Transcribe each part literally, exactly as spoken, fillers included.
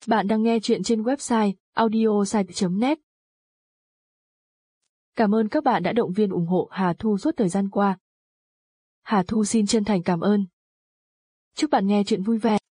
Bạn đang nghe chuyện trên website audiosite chấm net. Cảm ơn các bạn đã động viên ủng hộ Hà Thu suốt thời gian qua. Hà Thu xin chân thành cảm ơn. Chúc bạn nghe chuyện vui vẻ.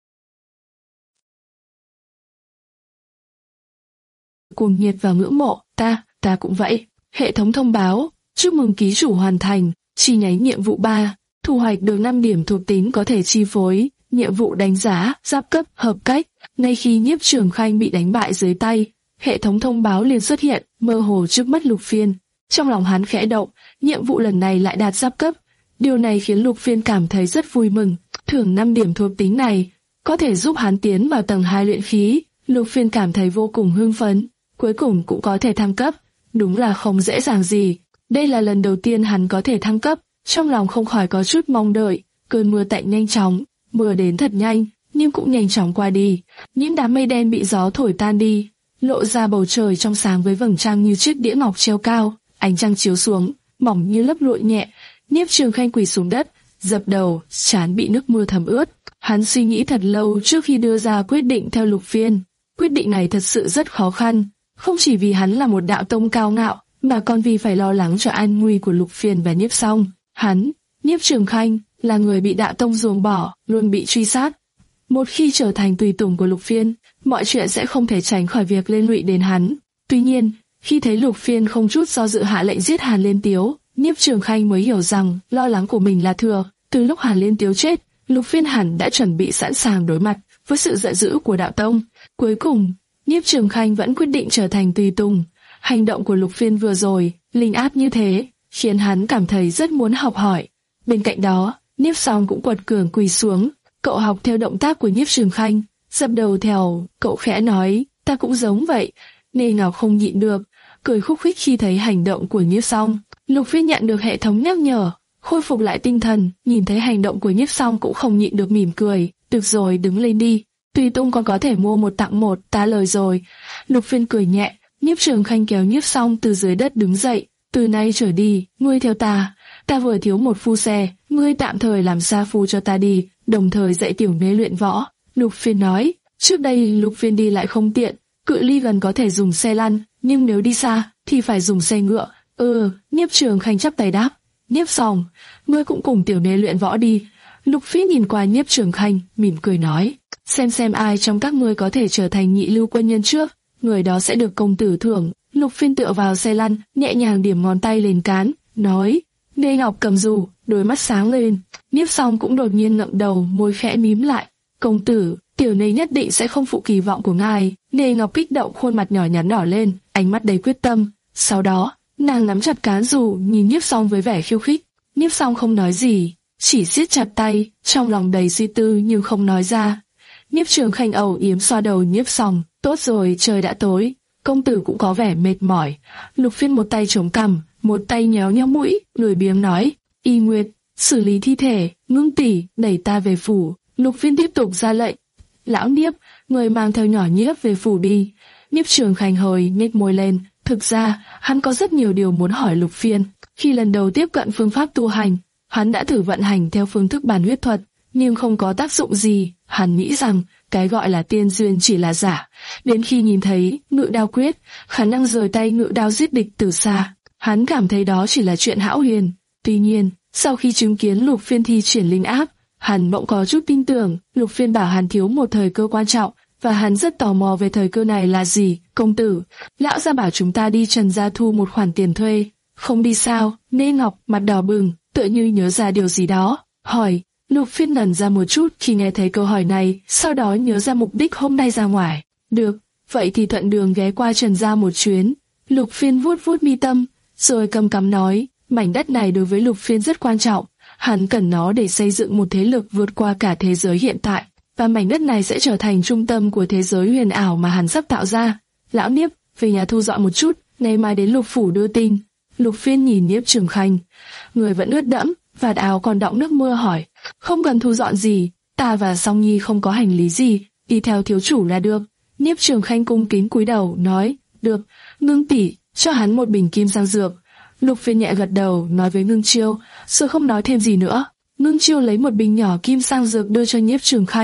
Cuồng nhiệt và ngưỡng mộ, ta, ta cũng vậy. Hệ thống thông báo, chúc mừng ký chủ hoàn thành, chi nhánh nhiệm vụ ba, thu hoạch được năm điểm thuộc tính có thể chi phối, nhiệm vụ đánh giá, giáp cấp, hợp cách. Ngay khi Nhiếp Trường Khanh bị đánh bại dưới tay, hệ thống thông báo liền xuất hiện, mơ hồ trước mắt Lục Phiên. Trong lòng hắn khẽ động, nhiệm vụ lần này lại đạt giáp cấp. Điều này khiến Lục Phiên cảm thấy rất vui mừng, thưởng năm điểm thuộc tính này, có thể giúp hắn tiến vào tầng hai luyện khí. Lục Phiên cảm thấy vô cùng hưng phấn, cuối cùng cũng có thể thăng cấp, đúng là không dễ dàng gì. Đây là lần đầu tiên hắn có thể thăng cấp, trong lòng không khỏi có chút mong đợi. Cơn mưa tạnh nhanh chóng, mưa đến thật nhanh, nhưng cũng nhanh chóng qua đi. Những đám mây đen bị gió thổi tan đi, lộ ra bầu trời trong sáng với vầng trăng như chiếc đĩa ngọc treo cao. Ánh trăng chiếu xuống, mỏng như lớp lụa nhẹ. Nhiếp Trường Khanh quỳ xuống đất, dập đầu, trán bị nước mưa thấm ướt. Hắn suy nghĩ thật lâu trước khi đưa ra quyết định theo Lục Phiên. Quyết định này thật sự rất khó khăn, không chỉ vì hắn là một đạo tông cao ngạo, mà còn vì phải lo lắng cho an nguy của Lục Phiên và Nhiếp Song. Hắn, Nhiếp Trường Khanh, là người bị đạo tông ruồng bỏ, luôn bị truy sát. Một khi trở thành tùy tùng của Lục Phiên, mọi chuyện sẽ không thể tránh khỏi việc liên lụy đến hắn. Tuy nhiên, khi thấy Lục Phiên không chút do dự hạ lệnh giết Hàn Liên Tiếu, Nhiếp Trường Khanh mới hiểu rằng lo lắng của mình là thừa. Từ lúc Hàn Liên Tiếu chết, Lục Phiên hẳn đã chuẩn bị sẵn sàng đối mặt với sự giận dữ của đạo tông. Cuối cùng, Nhiếp Trường Khanh vẫn quyết định trở thành tùy tùng. Hành động của Lục Phiên vừa rồi, linh áp như thế, khiến hắn cảm thấy rất muốn học hỏi. Bên cạnh đó, Nhiếp Song cũng quật cường quỳ xuống. Cậu học theo động tác của Nhiếp Trường Khanh, dập đầu theo. Cậu khẽ nói, ta cũng giống vậy. Nê Ngọc không nhịn được, cười khúc khích khi thấy hành động của Nhiếp Song. Lục Phiên nhận được hệ thống nhắc nhở, khôi phục lại tinh thần, nhìn thấy hành động của Nhiếp Song cũng không nhịn được mỉm cười. Được rồi, đứng lên đi. Tùy tùng còn có thể mua một tặng một, ta lời rồi. Lục Phiên cười nhẹ. Nhiếp Trường Khanh kéo Nhiếp Song từ dưới đất đứng dậy. Từ nay trở đi, ngươi theo ta. Ta vừa thiếu một phu xe, ngươi tạm thời làm sa phu cho ta đi, đồng thời dạy tiểu nê luyện võ. Lục Phiên nói. Trước đây Lục Phiên đi lại không tiện, cự ly gần có thể dùng xe lăn, nhưng nếu đi xa thì phải dùng xe ngựa. Ừ, Nhiếp Trường Khanh chắp tay đáp. Nhiếp Song, ngươi cũng cùng tiểu nê luyện võ đi. Lục Phiên nhìn qua Nhiếp Trường Khanh, mỉm cười nói. Xem xem ai trong các ngươi có thể trở thành nhị lưu quân nhân trước, người đó sẽ được công tử thưởng. Lục Phiên tựa vào xe lăn, nhẹ nhàng điểm ngón tay lên cán, nói. Nê Ngọc cầm dù, đôi mắt sáng lên. Nhiếp Song cũng đột nhiên ngậm đầu, môi khẽ mím lại. Công tử, tiểu nê nhất định sẽ không phụ kỳ vọng của ngài. Nê Ngọc kích động, khuôn mặt nhỏ nhắn đỏ lên, ánh mắt đầy quyết tâm. Sau đó, nàng nắm chặt cán dù, nhìn Nhiếp Song với vẻ khiêu khích. Nhiếp Song không nói gì, chỉ siết chặt tay, trong lòng đầy suy tư nhưng không nói ra. Nhiếp Trường Khanh âu yếm xoa đầu Nhiếp Song. Tốt rồi, trời đã tối, công tử cũng có vẻ mệt mỏi. Lục Phiên một tay chống cằm, một tay nhéo nhéo mũi, lười biếng nói. Y Nguyệt, xử lý thi thể. Ngưng tỷ, đẩy ta về phủ. Lục Phiên tiếp tục ra lệnh. Lão Nhiếp, người mang theo nhỏ Nhiếp về phủ đi. Nhiếp Trường Khanh hơi nhếch môi lên. Thực ra, hắn có rất nhiều điều muốn hỏi Lục Phiên. Khi lần đầu tiếp cận phương pháp tu hành, hắn đã thử vận hành theo phương thức bản huyết thuật, nhưng không có tác dụng gì. Hắn nghĩ rằng cái gọi là tiên duyên chỉ là giả. Đến khi nhìn thấy ngự đao quyết, khả năng rời tay ngự đao giết địch từ xa, hắn cảm thấy đó chỉ là chuyện hão huyền. Tuy nhiên, sau khi chứng kiến Lục Phiên thi triển linh áp, hắn bỗng có chút tin tưởng. Lục Phiên bảo hắn thiếu một thời cơ quan trọng, và hắn rất tò mò về thời cơ này là gì. Công tử, lão gia bảo chúng ta đi Trần gia thu một khoản tiền thuê. Không đi sao? Nê Ngọc mặt đỏ bừng, tựa như nhớ ra điều gì đó, hỏi. Lục Phiên ngẩn ra một chút khi nghe thấy câu hỏi này, sau đó nhớ ra mục đích hôm nay ra ngoài. Được, vậy thì thuận đường ghé qua Trần gia một chuyến. Lục Phiên vuốt vuốt mi tâm, rồi câm cắm nói, mảnh đất này đối với Lục Phiên rất quan trọng, hắn cần nó để xây dựng một thế lực vượt qua cả thế giới hiện tại, và mảnh đất này sẽ trở thành trung tâm của thế giới huyền ảo mà hắn sắp tạo ra. Lão Nhiếp, về nhà thu dọn một chút, ngày mai đến Lục phủ đưa tin. Lục Phiên nhìn Nhiếp Trường Khanh, người vẫn ướt đẫm, vạt áo còn đọng nước mưa, hỏi. Không cần thu dọn gì, ta và Song Nhi không có hành lý gì, đi theo thiếu chủ là được. Nhiếp Trường Khanh cung kính cúi đầu, nói. Được, Ngưng tỷ, cho hắn một bình kim sang dược. Lục Phiên nhẹ gật đầu, nói với Ngưng Chiêu, rồi không nói thêm gì nữa. Ngưng Chiêu lấy một bình nhỏ kim sang dược đưa cho Nhiếp Trường Khanh.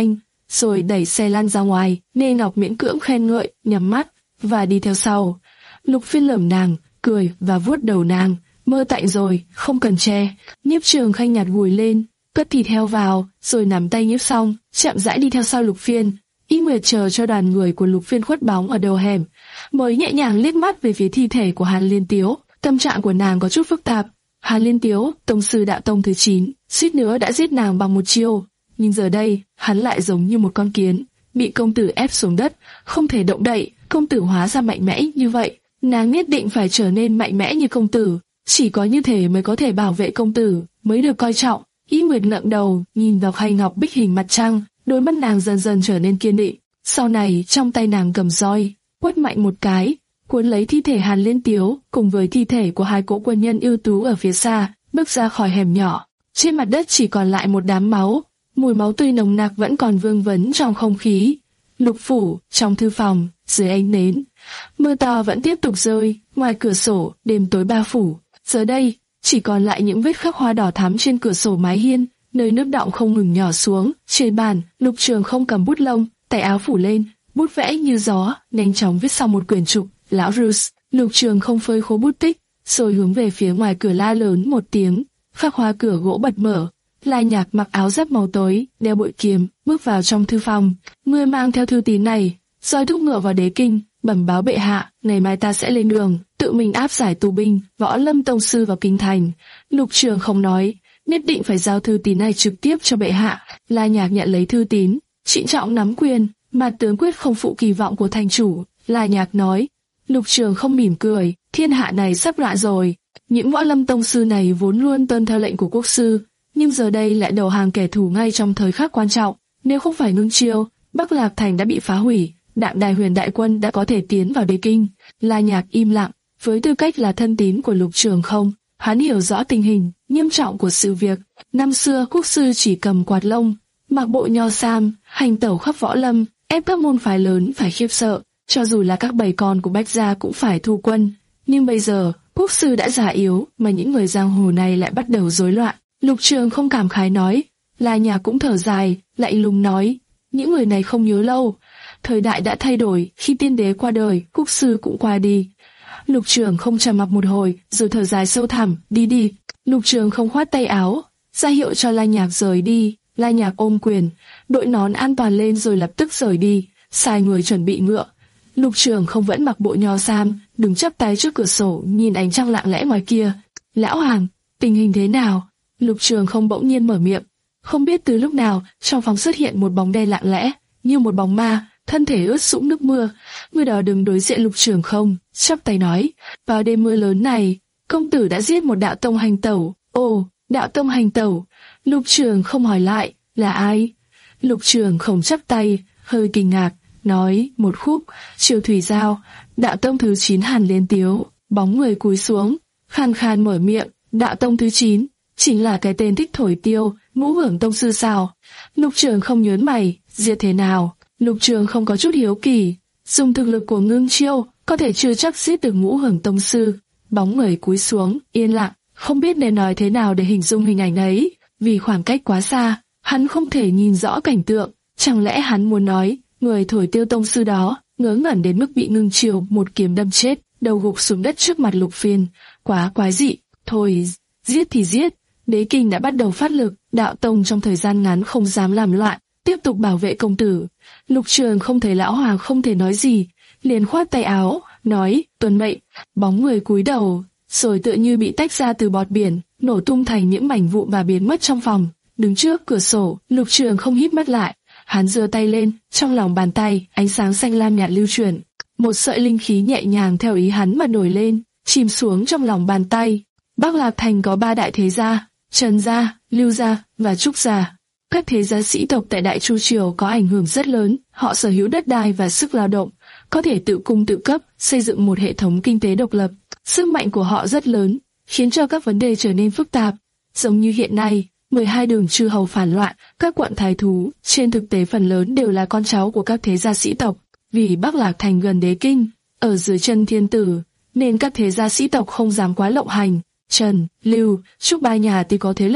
rồi đẩy xe lăn ra ngoài. Nê Ngọc miễn cưỡng khen ngợi, nhắm mắt và đi theo sau. Lục Phiên lườm nàng, cười và vuốt đầu nàng. Mơ tạnh rồi, không cần che. Nhiếp Trường Khanh nhặt gùi lên, cất thịt heo vào, rồi nắm tay Nhiếp Song, chậm rãi đi theo sau Lục Phiên. Y Nguyệt chờ cho đoàn người của Lục Phiên khuất bóng ở đầu hẻm, mới nhẹ nhàng liếc mắt về phía thi thể của Hàn Liên Tiếu. Tâm trạng của nàng có chút phức tạp. Hàn Liên Tiếu, tông sư đạo tông thứ chín, suýt nữa đã giết nàng bằng một chiêu, nhưng giờ đây hắn lại giống như một con kiến, bị công tử ép xuống đất, không thể động đậy. Công tử hóa ra mạnh mẽ như vậy, nàng nhất định phải trở nên mạnh mẽ như công tử. Chỉ có như thế mới có thể bảo vệ công tử, mới được coi trọng. Y Nguyệt ngẩng đầu, nhìn vào khay ngọc bích hình mặt trăng, đôi mắt nàng dần dần trở nên kiên định. Sau này, trong tay nàng cầm roi, quất mạnh một cái, cuốn lấy thi thể Hàn Liên Tiếu cùng với thi thể của hai cỗ quân nhân ưu tú ở phía xa, bước ra khỏi hẻm nhỏ. Trên mặt đất chỉ còn lại một đám máu, mùi máu tươi nồng nặc vẫn còn vương vấn trong không khí. Lục phủ, trong thư phòng, dưới ánh nến, mưa to vẫn tiếp tục rơi. Ngoài cửa sổ, đêm tối bao phủ. Giờ đây, chỉ còn lại những vết khắc hoa đỏ thắm trên cửa sổ mái hiên, nơi nước đọng không ngừng nhỏ xuống. Trên bàn, Lục Trường không cầm bút lông, tay áo phủ lên, bút vẽ như gió, nhanh chóng viết xong một quyển trục. Lão Bruce, Lục Trường không phơi khô bút tích, rồi hướng về phía ngoài cửa la lớn một tiếng. Khắc hoa cửa gỗ bật mở. La Nhạc mặc áo giáp màu tối, đeo bội kiếm, bước vào trong thư phòng. Ngươi mang theo thư tín này, rồi thúc ngựa vào Đế Kinh, bẩm báo bệ hạ, ngày mai ta sẽ lên đường, tự mình áp giải tù binh, võ lâm tông sư vào kinh thành. Lục Trường không nói, nhất định phải giao thư tín này trực tiếp cho bệ hạ. La Nhạc nhận lấy thư tín, trịnh trọng nắm quyền, mà tướng quyết không phụ kỳ vọng của thành chủ. La Nhạc nói. Lục Trường không mỉm cười, thiên hạ này sắp loạn rồi. Những võ lâm tông sư này vốn luôn tuân theo lệnh của quốc sư, nhưng giờ đây lại đầu hàng kẻ thù ngay trong thời khắc quan trọng. Nếu không phải Ngưng Chiêu, Bắc Lạc Thành đã bị phá hủy, Đạm Đài Huyền đại quân đã có thể tiến vào Đế Kinh. La Nhạc im lặng, với tư cách là thân tín của Lục Trường không, hắn hiểu rõ tình hình nghiêm trọng của sự việc. Năm xưa quốc sư chỉ cầm quạt lông, mặc bộ nho sam, hành tẩu khắp võ lâm, ép các môn phái lớn phải khiếp sợ, cho dù là các bầy con của Bách gia cũng phải thu quân. Nhưng bây giờ, quốc sư đã già yếu, mà những người giang hồ này lại bắt đầu rối loạn. Lục Trường không cảm khái nói. La Nhạc cũng thở dài, lạnh lùng nói, những người này không nhớ lâu. Thời đại đã thay đổi, khi tiên đế qua đời, quốc sư cũng qua đi. Lục Trường không trầm mặc một hồi, rồi thở dài sâu thẳm, đi đi. Lục Trường không khoát tay áo, ra hiệu cho La Nhạc rời đi. La Nhạc ôm quyền, đội nón an toàn lên rồi lập tức rời đi, sai người chuẩn bị ngựa. Lục Trường không vẫn mặc bộ nho sam, đứng chắp tay trước cửa sổ, nhìn ánh trăng lặng lẽ ngoài kia. Lão Hàng, tình hình thế nào? Lục Trường không bỗng nhiên mở miệng. Không biết từ lúc nào, trong phòng xuất hiện một bóng đen lặng lẽ, như một bóng ma, thân thể ướt sũng nước mưa. Người đó đứng đối diện Lục Trường không, chắp tay nói, vào đêm mưa lớn này, công tử đã giết một đạo tông hành tẩu. Ồ, đạo tông hành tẩu. Lục Trường không hỏi lại, là ai? Lục Trường không chắp tay, hơi kinh ngạc, nói, một khúc, Triều Thủy Giao, đạo tông thứ chín Hàn Liên Tiếu. Bóng người cúi xuống, khan khan mở miệng, đạo tông thứ chín, chính là cái tên thích thổi tiêu, Ngũ Hưởng tông sư sao? Lục Trường không nhớn mày, giết thế nào? Lục Trường không có chút hiếu kỳ, dùng thực lực của Ngưng Chiêu, có thể chưa chắc giết được Ngũ Hưởng tông sư. Bóng người cúi xuống, yên lặng, không biết nên nói thế nào để hình dung hình ảnh ấy, vì khoảng cách quá xa, hắn không thể nhìn rõ cảnh tượng. Chẳng lẽ hắn muốn nói, người thổi tiêu tông sư đó, ngớ ngẩn đến mức bị Ngưng Chiêu một kiếm đâm chết, đầu gục xuống đất trước mặt Lục Phiên, quá quái dị. Thôi, giết thì giết. Đế Kinh đã bắt đầu phát lực, đạo tông trong thời gian ngắn không dám làm loạn, tiếp tục bảo vệ công tử. Lục Trường không thấy Lão Hoàng không thể nói gì, liền khoát tay áo, nói, tuân mệnh. Bóng người cúi đầu, rồi tựa như bị tách ra từ bọt biển, nổ tung thành những mảnh vụn và biến mất trong phòng. Đứng trước cửa sổ, Lục Trường không híp mắt lại, hắn giơ tay lên, trong lòng bàn tay, ánh sáng xanh lam nhạt lưu chuyển, một sợi linh khí nhẹ nhàng theo ý hắn mà nổi lên, chìm xuống trong lòng bàn tay. Bắc Lạc Thành có ba đại thế gia, Trần gia, Lưu gia và Trúc gia. Các thế gia sĩ tộc tại Đại Chu Triều có ảnh hưởng rất lớn, họ sở hữu đất đai và sức lao động, có thể tự cung tự cấp, xây dựng một hệ thống kinh tế độc lập. Sức mạnh của họ rất lớn, khiến cho các vấn đề trở nên phức tạp. Giống như hiện nay, mười hai đường chư hầu phản loạn, các quận thái thú, trên thực tế phần lớn đều là con cháu của các thế gia sĩ tộc. Vì Bắc Lạc Thành gần Đế Kinh, ở dưới chân thiên tử, nên các thế gia sĩ tộc không dám quá lộng hành. Trần, Lưu, Trúc ba nhà tuy có thế lực,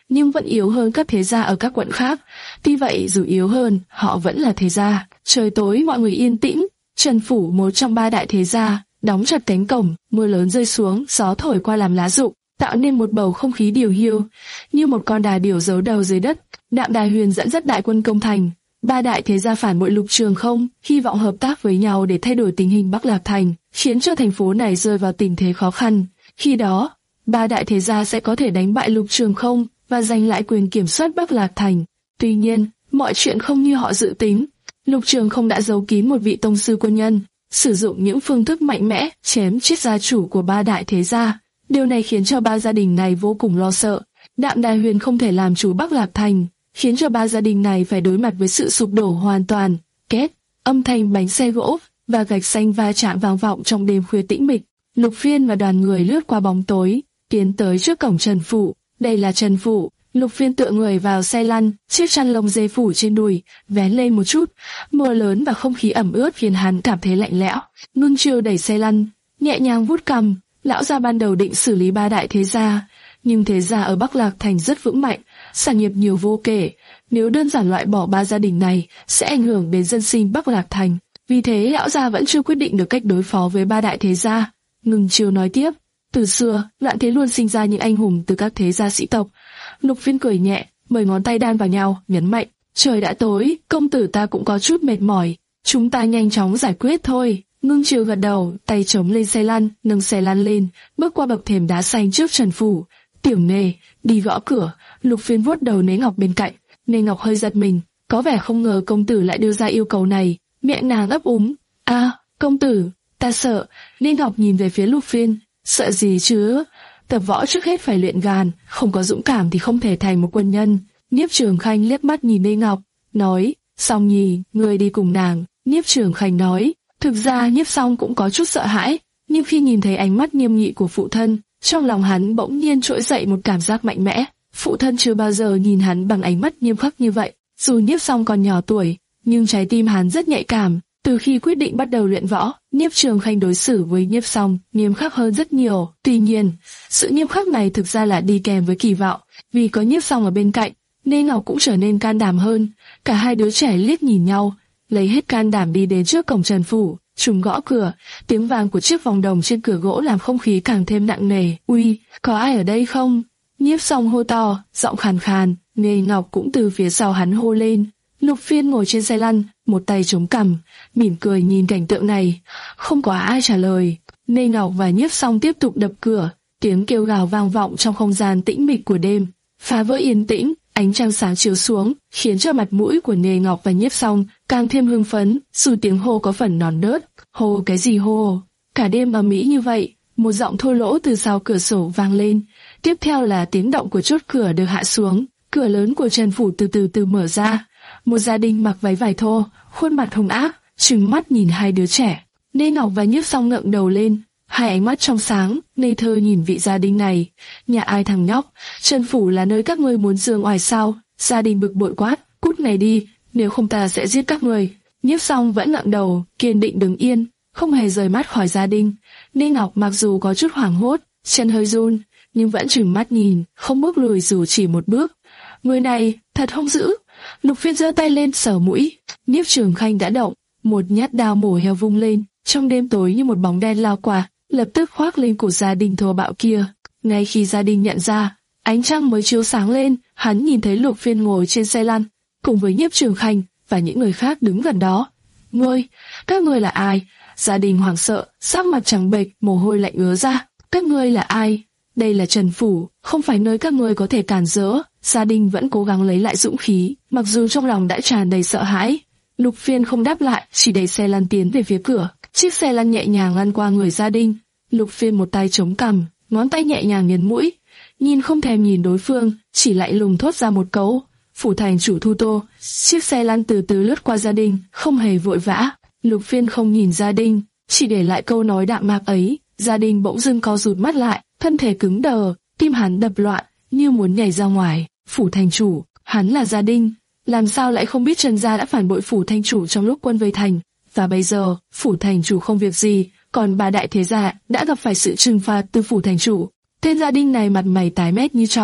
nhưng vẫn yếu hơn các thế gia ở các quận khác. Tuy vậy, dù yếu hơn, họ vẫn là thế gia. Trời tối mọi người yên tĩnh. Trần phủ, một trong ba đại thế gia, đóng chặt cánh cổng. Mưa lớn rơi xuống, gió thổi qua làm lá rụng, tạo nên một bầu không khí điều hiu, như một con đà điểu giấu đầu dưới đất. Đạm Đài Huyền dẫn dắt đại quân công thành. Ba đại thế gia phản bội Lục Trường Không, hy vọng hợp tác với nhau để thay đổi tình hình Bắc Lạc Thành, khiến cho thành phố này rơi vào tình thế khó khăn. Khi đó, ba đại thế gia sẽ có thể đánh bại Lục Trường Không và giành lại quyền kiểm soát Bắc Lạc Thành. Tuy nhiên, mọi chuyện không như họ dự tính. Lục Trường Không đã giấu kín một vị tông sư quân nhân, sử dụng những phương thức mạnh mẽ chém chết gia chủ của ba đại thế gia. Điều này khiến cho ba gia đình này vô cùng lo sợ. Đạm Đài Huyền không thể làm chủ Bắc Lạc Thành, khiến cho ba gia đình này phải đối mặt với sự sụp đổ hoàn toàn. Két, âm thanh bánh xe gỗ và gạch xanh va chạm vang vọng trong đêm khuya tĩnh mịch. Lục Phiên và đoàn người lướt qua bóng tối, tiến tới trước cổng Trần phủ. Đây là Trần phủ. Lục Phiên tựa người vào xe lăn, chiếc chăn lông dê phủ trên đùi, vén lên một chút. Mưa lớn và không khí ẩm ướt khiến hắn cảm thấy lạnh lẽo. Ngưng Chiêu đẩy xe lăn, nhẹ nhàng vuốt cằm. Lão gia ban đầu định xử lý ba đại thế gia, nhưng thế gia ở Bắc Lạc Thành rất vững mạnh, sản nghiệp nhiều vô kể. Nếu đơn giản loại bỏ ba gia đình này, sẽ ảnh hưởng đến dân sinh Bắc Lạc Thành. Vì thế lão gia vẫn chưa quyết định được cách đối phó với ba đại thế gia. Ngưng Chiêu nói tiếp, từ xưa, loạn thế luôn sinh ra những anh hùng từ các thế gia sĩ tộc. Lục Phiên cười nhẹ, mười ngón tay đan vào nhau, nhấn mạnh, trời đã tối, công tử ta cũng có chút mệt mỏi, chúng ta nhanh chóng giải quyết thôi. Ngưng Chiêu gật đầu, tay chống lên xe lăn, nâng xe lăn lên, bước qua bậc thềm đá xanh trước Trần phủ. Tiểu Nê, đi gõ cửa. Lục Phiên vuốt đầu Nê Ngọc bên cạnh. Nê Ngọc hơi giật mình, có vẻ không ngờ công tử lại đưa ra yêu cầu này. Miệng nàng ấp úng, a, công tử, ta sợ. Nê Ngọc nhìn về phía Lục Phiên, sợ gì chứ? Tập võ trước hết phải luyện gan, không có dũng cảm thì không thể thành một quân nhân. Nhiếp Trường Khanh liếc mắt nhìn Nê Ngọc, nói, Song Nhi, ngươi đi cùng nàng. Nhiếp Trường Khanh nói, thực ra Nhiếp Song cũng có chút sợ hãi, nhưng khi nhìn thấy ánh mắt nghiêm nghị của phụ thân, trong lòng hắn bỗng nhiên trỗi dậy một cảm giác mạnh mẽ. Phụ thân chưa bao giờ nhìn hắn bằng ánh mắt nghiêm khắc như vậy. Dù Nhiếp Song còn nhỏ tuổi, nhưng trái tim hắn rất nhạy cảm. Từ khi quyết định bắt đầu luyện võ, Nhiếp Trường Khanh đối xử với Nhiếp Song nghiêm khắc hơn rất nhiều. Tuy nhiên, sự nghiêm khắc này thực ra là đi kèm với kỳ vọng. Vì có Nhiếp Song ở bên cạnh, Nê Ngọc cũng trở nên can đảm hơn. Cả hai đứa trẻ liếc nhìn nhau, lấy hết can đảm đi đến trước cổng Trần phủ. Chúng gõ cửa, tiếng vang của chiếc vòng đồng trên cửa gỗ làm không khí càng thêm nặng nề. Uy, có ai ở đây không? Nhiếp Song hô to, giọng khàn khàn. Nê Ngọc cũng từ phía sau hắn hô lên. Lục Phiên ngồi trên xe lăn, một tay chống cằm, mỉm cười nhìn cảnh tượng này. Không có ai trả lời. Nê Ngọc và Nhiếp Song tiếp tục đập cửa, tiếng kêu gào vang vọng trong không gian tĩnh mịch của đêm, phá vỡ yên tĩnh. Ánh trăng sáng chiếu xuống, khiến cho mặt mũi của Nê Ngọc và Nhiếp Song càng thêm hưng phấn. Dù tiếng hô có phần non nớt, hô cái gì hô? Cả đêm ầm ĩ như vậy, một giọng thô lỗ từ sau cửa sổ vang lên. Tiếp theo là tiếng động của chốt cửa được hạ xuống. Cửa lớn của Trần phủ từ từ từ mở ra. Một gia đình mặc váy vải thô, khuôn mặt hung ác, trừng mắt nhìn hai đứa trẻ. Nê Ngọc và Nhiếp Song ngẩng đầu lên, hai ánh mắt trong sáng, ngây thơ nhìn vị gia đình này. Nhà ai thằng nhóc, Trần phủ là nơi các ngươi muốn giương oai sao? Gia đình bực bội quát, cút này đi, nếu không ta sẽ giết các ngươi. Nhiếp Song vẫn ngẩng đầu, kiên định đứng yên, không hề rời mắt khỏi gia đình. Nê Ngọc mặc dù có chút hoảng hốt, chân hơi run, nhưng vẫn trừng mắt nhìn, không bước lùi dù chỉ một bước. Người này thật hung dữ. Lục Phiên giơ tay lên sờ mũi. Nhiếp Trường Khanh đã động, một nhát đao mổ heo vung lên, trong đêm tối như một bóng đen lao qua, lập tức khoác lên cổ gia đình thô bạo kia. Ngay khi gia đình nhận ra, ánh trăng mới chiếu sáng lên, hắn nhìn thấy Lục Phiên ngồi trên xe lăn, cùng với Nhiếp Trường Khanh và những người khác đứng gần đó. Ngươi, các ngươi là ai? Gia đình hoảng sợ, sắc mặt trắng bệch, mồ hôi lạnh ứa ra. Các ngươi là ai? Đây là Trần phủ, không phải nơi các ngươi có thể cản rỡ. Gia đình vẫn cố gắng lấy lại dũng khí, mặc dù trong lòng đã tràn đầy sợ hãi. Lục Phiên không đáp lại, chỉ đẩy xe lăn tiến về phía cửa. Chiếc xe lăn nhẹ nhàng lăn qua người gia đình. Lục Phiên một tay chống cằm, ngón tay nhẹ nhàng nhấn mũi, nhìn không thèm nhìn đối phương, chỉ lại lùng thốt ra một câu: Phủ thành chủ Thu Tô. Chiếc xe lăn từ từ lướt qua gia đình, không hề vội vã. Lục Phiên không nhìn gia đình, chỉ để lại câu nói đạm mạc ấy. Gia đình bỗng dưng co rụt mắt lại, thân thể cứng đờ, tim hắn đập loạn, như muốn nhảy ra ngoài. Phủ thành chủ, hắn là gia đình, làm sao lại không biết Trần gia đã phản bội phủ thành chủ trong lúc quân vây thành, và bây giờ phủ thành chủ không việc gì, còn ba đại thế gia đã gặp phải sự trừng phạt từ phủ thành chủ. Tên gia đình này mặt mày tái mét như tro,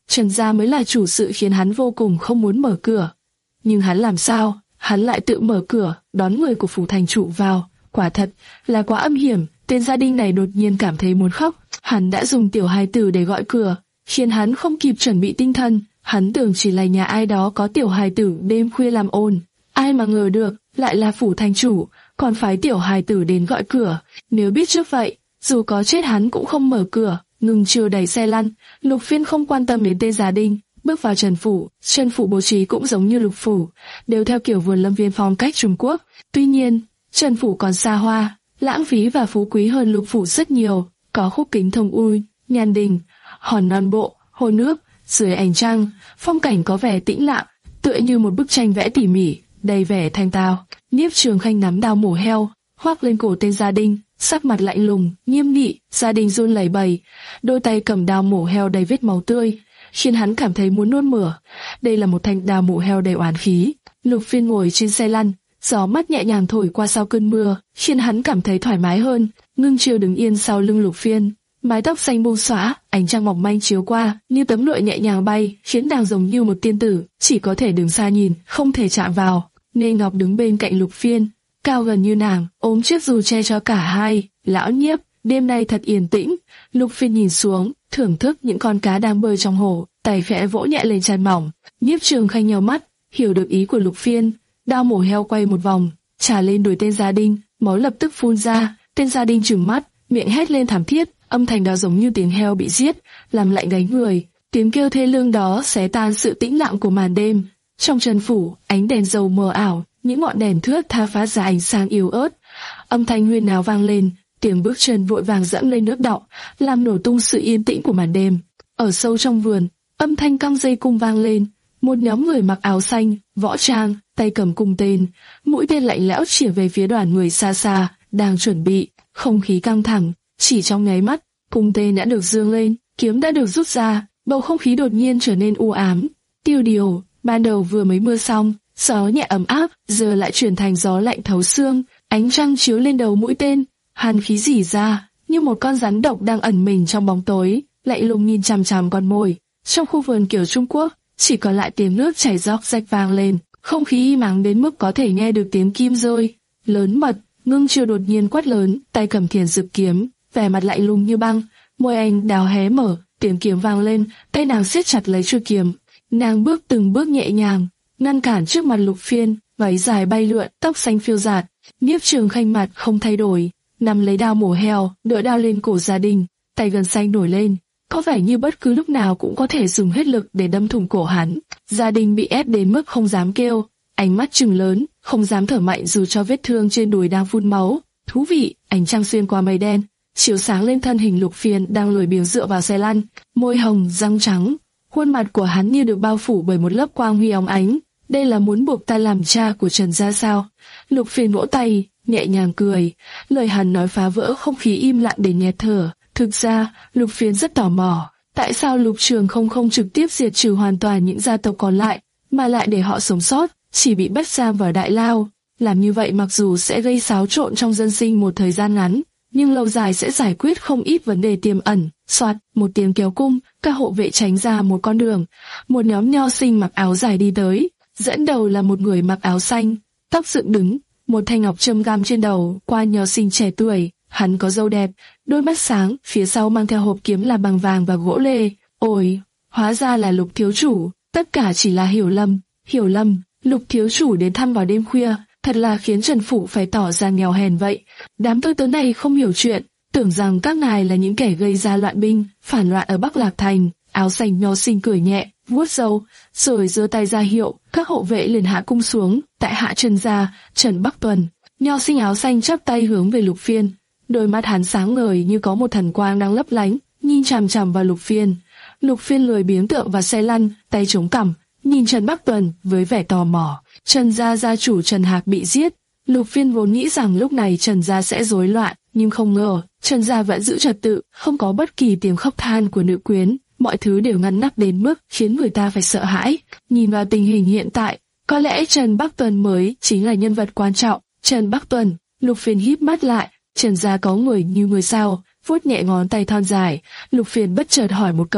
Trần gia mới là chủ sự khiến hắn vô cùng không muốn mở cửa. Nhưng hắn làm sao? Hắn lại tự mở cửa, đón người của phủ thành chủ vào. Quả thật là quá âm hiểm. Tên gia đình này đột nhiên cảm thấy muốn khóc. Hắn đã dùng tiểu hài tử để gọi cửa, khiến hắn không kịp chuẩn bị tinh thần. Hắn tưởng chỉ là nhà ai đó có tiểu hài tử đêm khuya làm ồn. Ai mà ngờ được, lại là phủ thành chủ, còn phái tiểu hài tử đến gọi cửa. Nếu biết trước vậy, dù có chết hắn cũng không mở cửa. Ngừng chiều đẩy xe lăn, Lục Phiên không quan tâm đến tên gia đình, bước vào Trần phủ. Trần phủ bố trí cũng giống như Lục phủ, đều theo kiểu vườn lâm viên phong cách Trung Quốc. Tuy nhiên, Trần phủ còn xa hoa, lãng phí và phú quý hơn Lục phủ rất nhiều. Có khúc kính thông ui, nhan đình, hòn non bộ, hồ nước, dưới ánh trăng, phong cảnh có vẻ tĩnh lặng, tựa như một bức tranh vẽ tỉ mỉ, đầy vẻ thanh tao. Nhiếp Trường Khanh nắm đao mổ heo, khoác lên cổ tên gia đình, sắc mặt lạnh lùng, nghiêm nghị. Gia đình run lẩy bẩy, đôi tay cầm đao mổ heo đầy vết máu tươi, khiến hắn cảm thấy muốn nôn mửa. Đây là một thanh đao mổ heo đầy oán khí. Lục Phiên ngồi trên xe lăn, gió mát nhẹ nhàng thổi qua sau cơn mưa, khiến hắn cảm thấy thoải mái hơn. Ngưng Chiêu đứng yên sau lưng Lục Phiên, mái tóc xanh buông xõa, ánh trăng mỏng manh chiếu qua, như tấm lụa nhẹ nhàng bay, khiến nàng giống như một tiên tử, chỉ có thể đứng xa nhìn, không thể chạm vào. Nê Ngọc đứng bên cạnh Lục Phiên, cao gần như nàng, ôm chiếc dù che cho cả hai. Lão Nhiếp, đêm nay thật yên tĩnh. Lục Phiên nhìn xuống, thưởng thức những con cá đang bơi trong hồ, tay khẽ vỗ nhẹ lên chăn mỏng. Nhiếp Trường Khanh nhíu mắt, hiểu được ý của Lục Phiên, đao mổ heo quay một vòng, trả lên đuổi tên gia đình, máu lập tức phun ra. Tên gia đình trừng mắt, miệng hét lên thảm thiết, âm thanh đó giống như tiếng heo bị giết, làm lạnh gáy người. Tiếng kêu thê lương đó xé tan sự tĩnh lặng của màn đêm. Trong Trần phủ, ánh đèn dầu mờ ảo, những ngọn đèn thướt tha phát ra ánh sáng yếu ớt. Âm thanh huyên náo vang lên, tiếng bước chân vội vàng dẫm lên nước đọng, làm nổ tung sự yên tĩnh của màn đêm. Ở sâu trong vườn, âm thanh căng dây cung vang lên. Một nhóm người mặc áo xanh, võ trang, tay cầm cung tên, mũi tên lạnh lẽo chỉ về phía đoàn người xa xa đang chuẩn bị. Không khí căng thẳng, chỉ trong nháy mắt, cung tên đã được giương lên, kiếm đã được rút ra, bầu không khí đột nhiên trở nên u ám. Tiêu điều, ban đầu vừa mới mưa xong, gió nhẹ ấm áp, giờ lại chuyển thành gió lạnh thấu xương. Ánh trăng chiếu lên đầu mũi tên, hàn khí rỉ ra, như một con rắn độc đang ẩn mình trong bóng tối, lạnh lùng nhìn chằm chằm con mồi. Trong khu vườn kiểu Trung Quốc, chỉ còn lại tiếng nước chảy róc rách vang lên, không khí im ắng đến mức có thể nghe được tiếng kim rơi. Lớn mật, Ngưng Chiêu đột nhiên quát lớn, tay cầm thiền dực kiếm, vẻ mặt lạnh lùng như băng. Môi anh đào hé mở, tiếng kiếm vang lên, tay nàng siết chặt lấy chuôi kiếm. Nàng bước từng bước nhẹ nhàng, ngăn cản trước mặt Lục Phiên, váy dài bay lượn, tóc xanh phiêu dạt. Nhiếp Trường Khanh mặt không thay đổi, nắm lấy đao mổ heo, đỡ đao lên cổ gia đình, tay gần xanh nổi lên, có vẻ như bất cứ lúc nào cũng có thể dùng hết lực để đâm thủng cổ hắn. Gia đình bị ép đến mức không dám kêu, ánh mắt trừng lớn, không dám thở mạnh dù cho vết thương trên đùi đang phun máu. Thú vị, ánh trăng xuyên qua mây đen, chiếu sáng lên thân hình Lục Phiên đang lười biếng dựa vào xe lăn, môi hồng, răng trắng, khuôn mặt của hắn như được bao phủ bởi một lớp quang huy óng ánh. Đây là muốn buộc ta làm cha của Trần gia sao? Lục Phiên vỗ tay, nhẹ nhàng cười, lời hắn nói phá vỡ không khí im lặng để nghẹt thở. Thực ra, Lục Phiên rất tò mò, tại sao Lục Trường không không trực tiếp diệt trừ hoàn toàn những gia tộc còn lại, mà lại để họ sống sót, chỉ bị bắt giam vào đại lao. Làm như vậy mặc dù sẽ gây xáo trộn trong dân sinh một thời gian ngắn, nhưng lâu dài sẽ giải quyết không ít vấn đề tiềm ẩn. Soạt, một tiếng kéo cung, các hộ vệ tránh ra một con đường, một nhóm nho sinh mặc áo dài đi tới, dẫn đầu là một người mặc áo xanh, tóc dựng đứng, một thanh ngọc châm găm trên đầu. Qua nho sinh trẻ tuổi, hắn có râu đẹp, đôi mắt sáng, phía sau mang theo hộp kiếm là bằng vàng và gỗ lê. Ôi, hóa ra là Lục thiếu chủ, tất cả chỉ là hiểu lầm. Hiểu lầm, Lục thiếu chủ đến thăm vào đêm khuya, thật là khiến Trần phủ phải tỏ ra nghèo hèn vậy. Đám tôi tớ này không hiểu chuyện, tưởng rằng các ngài là những kẻ gây ra loạn binh, phản loạn ở Bắc Lạc Thành. Áo xanh nho sinh cười nhẹ, vuốt râu, rồi giơ tay ra hiệu, các hộ vệ liền hạ cung xuống. Tại hạ Trần gia, Trần Bắc Tuần. Nho sinh áo xanh chắp tay hướng về Lục Phiên, đôi mắt hắn sáng ngời như có một thần quang đang lấp lánh, nhìn chằm chằm vào Lục Phiên. Lục Phiên lười biếng tựa vào xe lăn, tay chống cằm, nhìn Trần Bắc Tuần với vẻ tò mò. Trần gia gia chủ Trần Hạc bị giết. Lục Phiên vốn nghĩ rằng lúc này Trần gia sẽ rối loạn, nhưng không ngờ Trần gia vẫn giữ trật tự, không có bất kỳ tiếng khóc than của nữ quyến, mọi thứ đều ngăn nắp đến mức khiến người ta phải sợ hãi. Nhìn vào tình hình hiện tại, có lẽ Trần Bắc Tuần mới chính là nhân vật quan trọng. Trần Bắc Tuần, Lục Phiên híp mắt lại, Trần gia có người như người sao? Vuốt nhẹ ngón tay thon dài, Lục Phiên bất chợt hỏi một câu.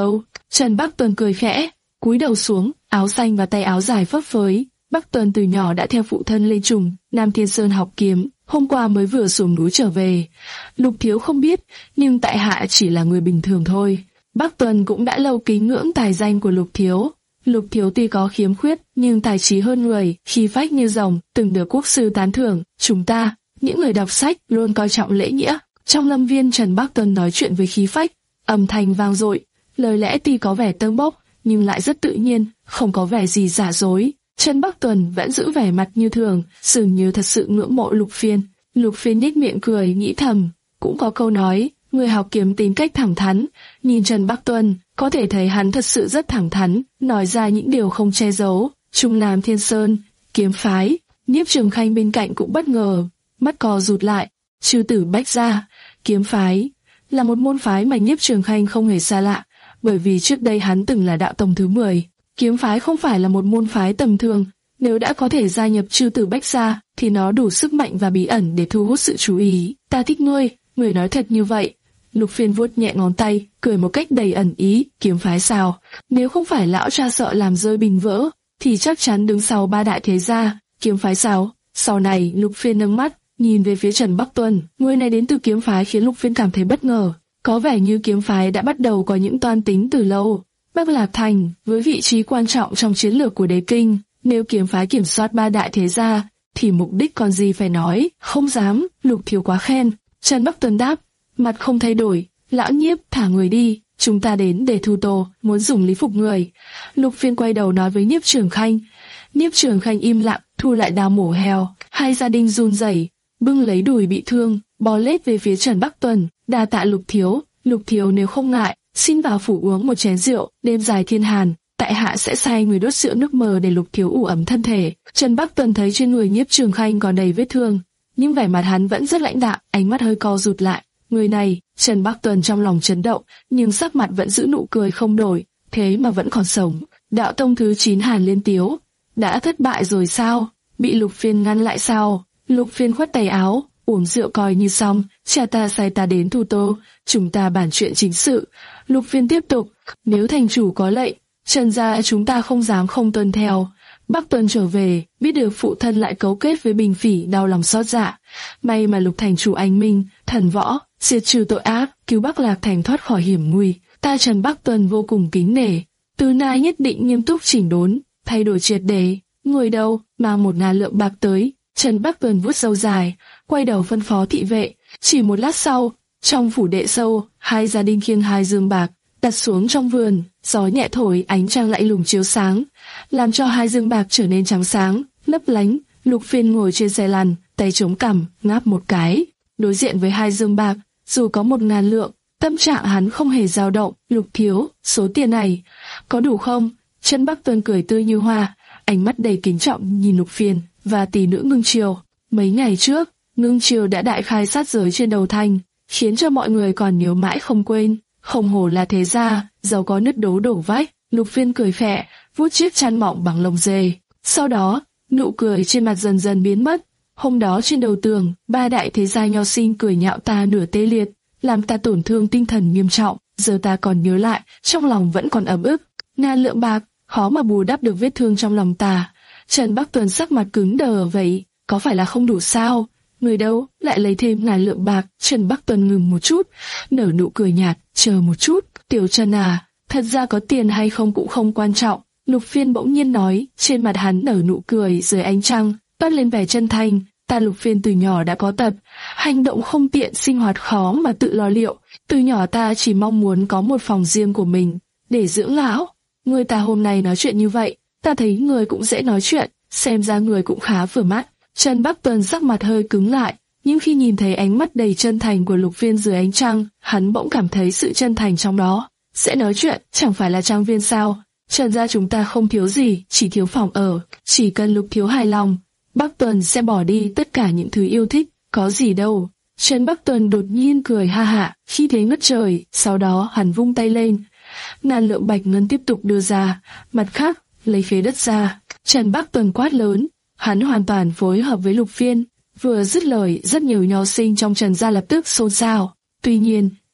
Trần Bắc Tuần cười khẽ, cúi đầu xuống, áo xanh và tay áo dài phấp phới. Bắc Tuần từ nhỏ đã theo phụ thân lên Trùng, Nam Thiên Sơn học kiếm, hôm qua mới vừa xuống núi trở về. Lục Thiếu không biết, nhưng tại hạ chỉ là người bình thường thôi. Bắc Tuần cũng đã lâu kính ngưỡng tài danh của Lục Thiếu. Lục Thiếu tuy có khiếm khuyết, nhưng tài trí hơn người, khí phách như rồng, từng được quốc sư tán thưởng. Chúng ta, những người đọc sách, luôn coi trọng lễ nghĩa. Trong lâm viên, Trần Bắc Tuần nói chuyện với khí phách, âm thanh vang dội, lời lẽ tuy có vẻ tâng bốc, nhưng lại rất tự nhiên, không có vẻ gì giả dối. Trần Bắc Tuần vẫn giữ vẻ mặt như thường, dường như thật sự ngưỡng mộ Lục Phiên. Lục Phiên nhếch miệng cười, nghĩ thầm, cũng có câu nói, người học kiếm tính cách thẳng thắn. Nhìn Trần Bắc Tuần, có thể thấy hắn thật sự rất thẳng thắn, nói ra những điều không che giấu. Trung Nam Thiên Sơn, kiếm phái. Nhiếp Trường Khanh bên cạnh cũng bất ngờ, mắt co rụt lại. Chư tử Bách gia, kiếm phái là một môn phái mà Nhiếp Trường Khanh không hề xa lạ, bởi vì trước đây hắn từng là đạo tông thứ mười. Kiếm phái không phải là một môn phái tầm thường, nếu đã có thể gia nhập chư tử Bách gia, thì nó đủ sức mạnh và bí ẩn để thu hút sự chú ý. Ta thích ngươi, người nói thật như vậy. Lục Phiên vuốt nhẹ ngón tay, cười một cách đầy ẩn ý. Kiếm phái sao? Nếu không phải lão cha sợ làm rơi bình vỡ, thì chắc chắn đứng sau ba đại thế gia. Kiếm phái sao? Sau này, Lục Phiên nâng mắt, nhìn về phía Trần Bắc Tuần. Người này đến từ kiếm phái khiến Lục Phiên cảm thấy bất ngờ. Có vẻ như kiếm phái đã bắt đầu có những toan tính từ lâu. Bắc Lạc Thành, với vị trí quan trọng trong chiến lược của Đế Kinh, nếu kiếm phái kiểm soát ba đại thế gia, thì mục đích còn gì phải nói. Không dám, Lục Thiếu quá khen. Trần Bắc Tuần đáp, mặt không thay đổi. Lão Nhiếp, thả người đi, chúng ta đến để thu tô, muốn dùng lý phục người. Lục Phiên quay đầu nói với Nhiếp Trường Khanh. Nhiếp Trường Khanh im lặng, thu lại đao mổ heo. Hai gia đình run rẩy, bưng lấy đùi bị thương, bò lết về phía Trần Bắc Tuần. Đa tạ Lục Thiếu, Lục Thiếu nếu không ngại, xin vào phủ uống một chén rượu. Đêm dài thiên hàn, tại hạ sẽ sai người đốt rượu nước mờ để Lục Thiếu ủ ấm thân thể. Trần Bắc Tuần thấy trên người Nhiếp Trường Khanh còn đầy vết thương, nhưng vẻ mặt hắn vẫn rất lãnh đạm, ánh mắt hơi co rụt lại. Người này, Trần Bắc Tuần trong lòng chấn động, nhưng sắc mặt vẫn giữ nụ cười không đổi, thế mà vẫn còn sống. Đạo tông thứ chín Hàn Liên Tiếu, đã thất bại rồi sao? Bị Lục Phiên ngăn lại sao? Lục Phiên khoát tay áo, uống rượu coi như xong, cha ta sai ta đến thu tô, chúng ta bàn chuyện chính sự. Lục Phiên tiếp tục, nếu thành chủ có lệnh, Trần gia chúng ta không dám không tuân theo. Bắc Tuần trở về, biết được phụ thân lại cấu kết với Bình Phỉ, đau lòng xót dạ. May mà Lục thành chủ anh minh, thần võ, diệt trừ tội ác, cứu Bắc Lạc Thành thoát khỏi hiểm nguy. Ta Trần Bắc Tuần vô cùng kính nể, từ nay nhất định nghiêm túc chỉnh đốn, thay đổi triệt để. Người đâu, mang một ngàn lượng bạc tới. Trần Bắc Tuần vuốt râu dài, quay đầu phân phó thị vệ. Chỉ một lát sau, trong phủ đệ sâu, hai gia đình khiêng hai dương bạc đặt xuống trong vườn. Gió nhẹ thổi, ánh trăng lạnh lùng chiếu sáng, làm cho hai dương bạc trở nên trắng sáng, lấp lánh. Lục Phiên ngồi trên xe lăn, tay chống cằm, ngáp một cái. Đối diện với hai dương bạc, dù có một ngàn lượng, tâm trạng hắn không hề dao động. Lục Thiếu, số tiền này có đủ không? Trần Bắc Tuần cười tươi như hoa, ánh mắt đầy kính trọng nhìn Lục Phiên và tỷ nữ Ngưng Triều. Mấy ngày trước, Ngưng Triều đã đại khai sát giới trên đầu thành, khiến cho mọi người còn nhớ mãi không quên. Không hổ là thế gia, giàu có nứt đố đổ vách. Lục Phiên cười khẽ, vuốt chiếc chăn mỏng bằng lông dê. Sau đó, nụ cười trên mặt dần dần biến mất. Hôm đó trên đầu tường, ba đại thế gia nho sinh cười nhạo ta nửa tê liệt, làm ta tổn thương tinh thần nghiêm trọng. Giờ ta còn nhớ lại, trong lòng vẫn còn ấm ức. Ngàn lượng bạc, khó mà bù đắp được vết thương trong lòng ta. Trần Bắc Tuần sắc mặt cứng đờ, vậy có phải là không đủ sao? Người đâu, lại lấy thêm ngàn lượng bạc. Trần Bắc Tuần ngừng một chút, nở nụ cười nhạt, chờ một chút. Tiểu Trần à, thật ra có tiền hay không cũng không quan trọng. Lục Phiên bỗng nhiên nói, trên mặt hắn nở nụ cười dưới ánh trăng, toát lên vẻ chân thành. Ta Lục Phiên từ nhỏ đã có tật, hành động không tiện, sinh hoạt khó mà tự lo liệu. Từ nhỏ ta chỉ mong muốn có một phòng riêng của mình, để dưỡng lão. Người ta hôm nay nói chuyện như vậy, ta thấy người cũng dễ nói chuyện, xem ra người cũng khá vừa mắt. Trần Bắc Tuần sắc mặt hơi cứng lại, nhưng khi nhìn thấy ánh mắt đầy chân thành của Lục Phiên dưới ánh trăng, hắn bỗng cảm thấy sự chân thành trong đó. Sẽ nói chuyện, chẳng phải là trang viên sao? Trần gia chúng ta không thiếu gì, chỉ thiếu phòng ở. Chỉ cần Lục Thiếu hài lòng, Bắc Tuần sẽ bỏ đi tất cả những thứ yêu thích. Có gì đâu. Trần Bắc Tuần đột nhiên cười ha hả, khi thế ngất trời. Sau đó hắn vung tay lên, ngàn lượng bạch ngân tiếp tục đưa ra. Mặt khác, lấy khế đất ra. Trần Bắc Tuần quát lớn. Hắn hoàn toàn phối hợp với Lục Phiên. Vừa dứt lời, rất nhiều nho sinh trong Trần gia lập tức xôn xao. Tuy nhiên,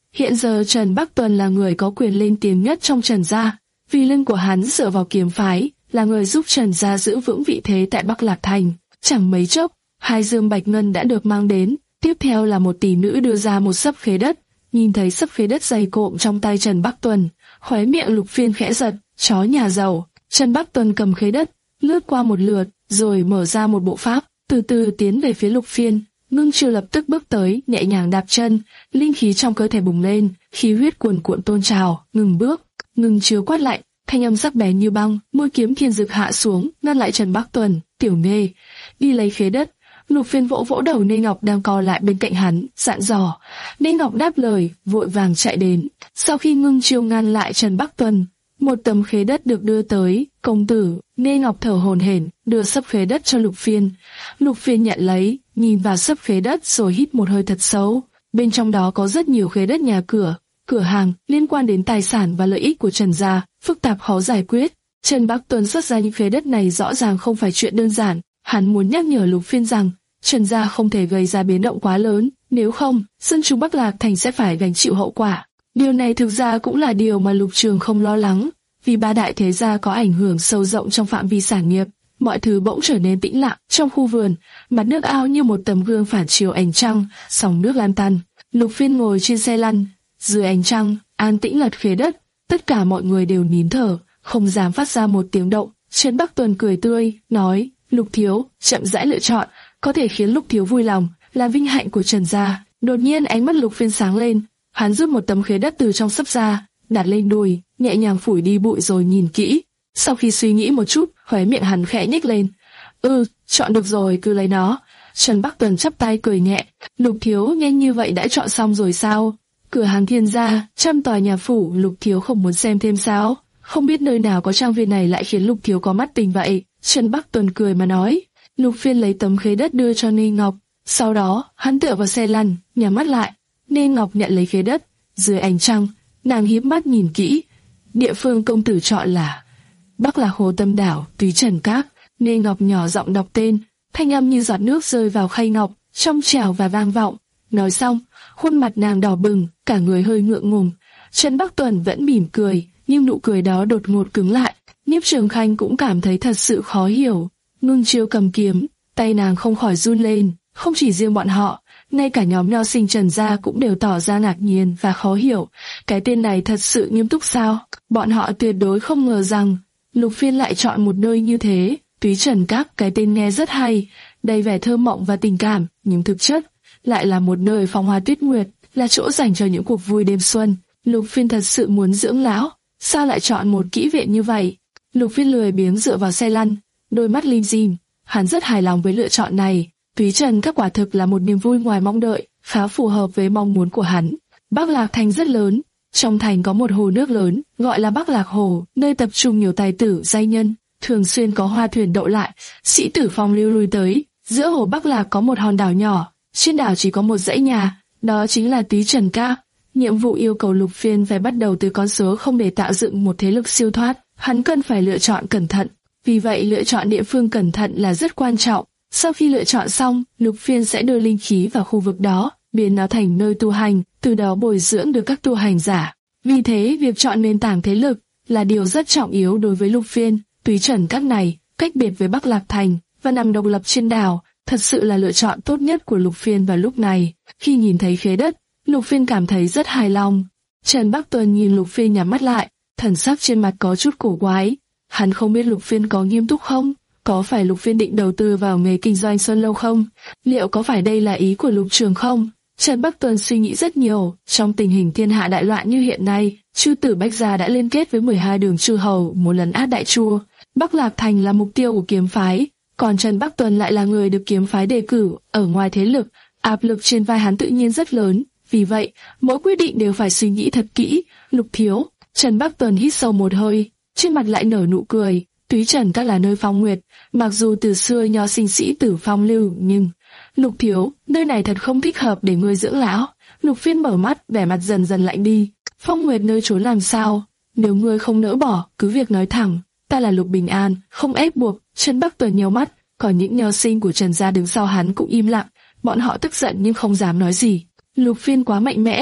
Hiện giờ Trần Bắc Tuần là người có quyền lên tiếng nhất trong Trần gia, vì lưng của hắn dựa vào kiếm phái, là người giúp Trần gia giữ vững vị thế tại Bắc Lạc Thành. Chẳng mấy chốc, hai dương bạch ngân đã được mang đến, tiếp theo là một tỷ nữ đưa ra một sấp khế đất. Nhìn thấy sấp khế đất dày cộm trong tay Trần Bắc Tuần, khóe miệng Lục Phiên khẽ giật, chó nhà giàu. Trần Bắc Tuần cầm khế đất, lướt qua một lượt, rồi mở ra một bộ pháp, từ từ tiến về phía Lục Phiên. Ngưng Chiêu lập tức bước tới, nhẹ nhàng đạp chân, linh khí trong cơ thể bùng lên, khí huyết cuồn cuộn tôn trào, ngừng bước. Ngưng Chiêu quát lạnh, thanh âm sắc bén như băng, mũi kiếm thiên dực hạ xuống, ngăn lại Trần Bắc Tuần. Tiểu Nê, đi lấy khế đất. Lục Phiên vỗ vỗ đầu Nê Ngọc đang co lại bên cạnh hắn, dặn dò. Nê Ngọc đáp lời, vội vàng chạy đến. Sau khi Ngưng Chiêu ngăn lại Trần Bắc Tuần, một tấm khế đất được đưa tới. Công tử, Nê Ngọc thở hổn hển, đưa sấp khế đất cho Lục Phiên. Lục Phiên nhận lấy, nhìn vào sấp khế đất rồi hít một hơi thật sâu. Bên trong đó có rất nhiều khế đất nhà cửa, cửa hàng liên quan đến tài sản và lợi ích của Trần gia, phức tạp khó giải quyết. Trần Bắc Tuần xuất ra những khế đất này rõ ràng không phải chuyện đơn giản. Hắn muốn nhắc nhở Lục Phiên rằng Trần gia không thể gây ra biến động quá lớn, nếu không, dân chúng Bắc Lạc Thành sẽ phải gánh chịu hậu quả. Điều này thực ra cũng là điều mà Lục Trường không lo lắng, vì ba đại thế gia có ảnh hưởng sâu rộng trong phạm vi sản nghiệp. Mọi thứ bỗng trở nên tĩnh lặng. Trong khu vườn, mặt nước ao như một tấm gương phản chiếu ánh trăng, sóng nước lan tăn. Lục Phiên ngồi trên xe lăn, dưới ánh trăng, an tĩnh lật khế đất. Tất cả mọi người đều nín thở, không dám phát ra một tiếng động. Trần Bắc Tuần cười tươi, nói: Lục thiếu, chậm rãi lựa chọn, có thể khiến Lục thiếu vui lòng, là vinh hạnh của Trần gia. Đột nhiên ánh mắt Lục Phiên sáng lên, hắn rút một tấm khế đất từ trong xấp ra, đặt lên đùi, nhẹ nhàng phủi đi bụi rồi nhìn kỹ. Sau khi suy nghĩ một chút, khóe miệng hắn khẽ nhếch lên. Ừ, chọn được rồi, cứ lấy nó. Trần Bắc Tuần chắp tay cười nhẹ. Lục thiếu nhanh như vậy đã chọn xong rồi sao? Cửa hàng Thiên gia, trăm tòa nhà phủ, Lục thiếu không muốn xem thêm sao? Không biết nơi nào có trang viên này lại khiến Lục thiếu có mắt tình vậy. Trần Bắc Tuần cười mà nói. Lục Phiên lấy tấm khế đất đưa cho Nê Ngọc. Sau đó, hắn tựa vào xe lăn, nhắm mắt lại. Nê Ngọc nhận lấy khế đất. Dưới ánh trăng, nàng híp mắt nhìn kỹ. Địa phương công tử chọn là Bắc Lạc Hồ Tâm Đảo, Túy Trần Các. Nê Ngọc nhỏ giọng đọc tên, thanh âm như giọt nước rơi vào khay ngọc, trong trẻo và vang vọng. Nói xong, khuôn mặt nàng đỏ bừng, cả người hơi ngượng ngùng. Trần Bắc Tuần vẫn mỉm cười, nhưng nụ cười đó đột ngột cứng lại. Nhiếp Trường Khanh cũng cảm thấy thật sự khó hiểu. Ngưng Chiêu cầm kiếm, tay nàng không khỏi run lên. Không chỉ riêng bọn họ, ngay cả nhóm nho sinh Trần gia cũng đều tỏ ra ngạc nhiên và khó hiểu. Cái tên này thật sự nghiêm túc sao? Bọn họ tuyệt đối không ngờ rằng Lục Phiên lại chọn một nơi như thế. Túy Trần Các, cái tên nghe rất hay, đầy vẻ thơ mộng và tình cảm, nhưng thực chất lại là một nơi phong hoa tuyết nguyệt, là chỗ dành cho những cuộc vui đêm xuân. Lục Phiên thật sự muốn dưỡng lão, sao lại chọn một kỹ viện như vậy? Lục Phiên lười biếng dựa vào xe lăn, đôi mắt lim dim, hắn rất hài lòng với lựa chọn này. Túy Trần Các quả thực là một niềm vui ngoài mong đợi, khá phù hợp với mong muốn của hắn. Bắc Lạc Thành rất lớn, trong thành có một hồ nước lớn, gọi là Bắc Lạc Hồ, nơi tập trung nhiều tài tử giai nhân, thường xuyên có hoa thuyền đậu lại, sĩ tử phong lưu lui tới. Giữa hồ Bắc Lạc có một hòn đảo nhỏ, trên đảo chỉ có một dãy nhà, đó chính là Túy Trần Các. Nhiệm vụ yêu cầu Lục Phiên phải bắt đầu từ con số không để tạo dựng một thế lực siêu thoát, hắn cần phải lựa chọn cẩn thận. Vì vậy lựa chọn địa phương cẩn thận là rất quan trọng. Sau khi lựa chọn xong, Lục Phiên sẽ đưa linh khí vào khu vực đó, biến nó thành nơi tu hành, từ đó bồi dưỡng được các tu hành giả. Vì thế, việc chọn nền tảng thế lực là điều rất trọng yếu đối với Lục Phiên. Túy Trần Các này, cách biệt với Bắc Lạc Thành và nằm độc lập trên đảo, thật sự là lựa chọn tốt nhất của Lục Phiên vào lúc này. Khi nhìn thấy khế đất, Lục Phiên cảm thấy rất hài lòng. Trần Bắc Tuần nhìn Lục Phiên nhắm mắt lại, thần sắc trên mặt có chút cổ quái. Hắn không biết Lục Phiên có nghiêm túc không? Có phải Lục Phiên định đầu tư vào nghề kinh doanh xuân lâu không? Liệu có phải đây là ý của Lục Trường không? Trần Bắc Tuần suy nghĩ rất nhiều. Trong tình hình thiên hạ đại loạn như hiện nay, Chư Tử Bách Gia đã liên kết với mười hai đường chư hầu muốn lấn át Đại Chu. Bắc Lạc Thành là mục tiêu của kiếm phái, còn Trần Bắc Tuần lại là người được kiếm phái đề cử. Ở ngoài thế lực, áp lực trên vai hắn tự nhiên rất lớn. Vì vậy, mỗi quyết định đều phải suy nghĩ thật kỹ. Lục thiếu. Trần Bắc Tuần hít sâu một hơi, trên mặt lại nở nụ cười. Túy Trần Các là nơi phong nguyệt, mặc dù từ xưa nho sinh sĩ tử phong lưu, nhưng Lục thiếu, nơi này thật không thích hợp để ngươi dưỡng lão. Lục Phiên mở mắt, vẻ mặt dần dần lạnh đi. Phong nguyệt nơi trốn làm sao? Nếu ngươi không nỡ bỏ, cứ việc nói thẳng. Ta là Lục Bình An, không ép buộc. Trần Bắc Tuần nhíu mắt, còn những nho sinh của Trần gia đứng sau hắn cũng im lặng. Bọn họ tức giận nhưng không dám nói gì. Lục Phiên quá mạnh mẽ.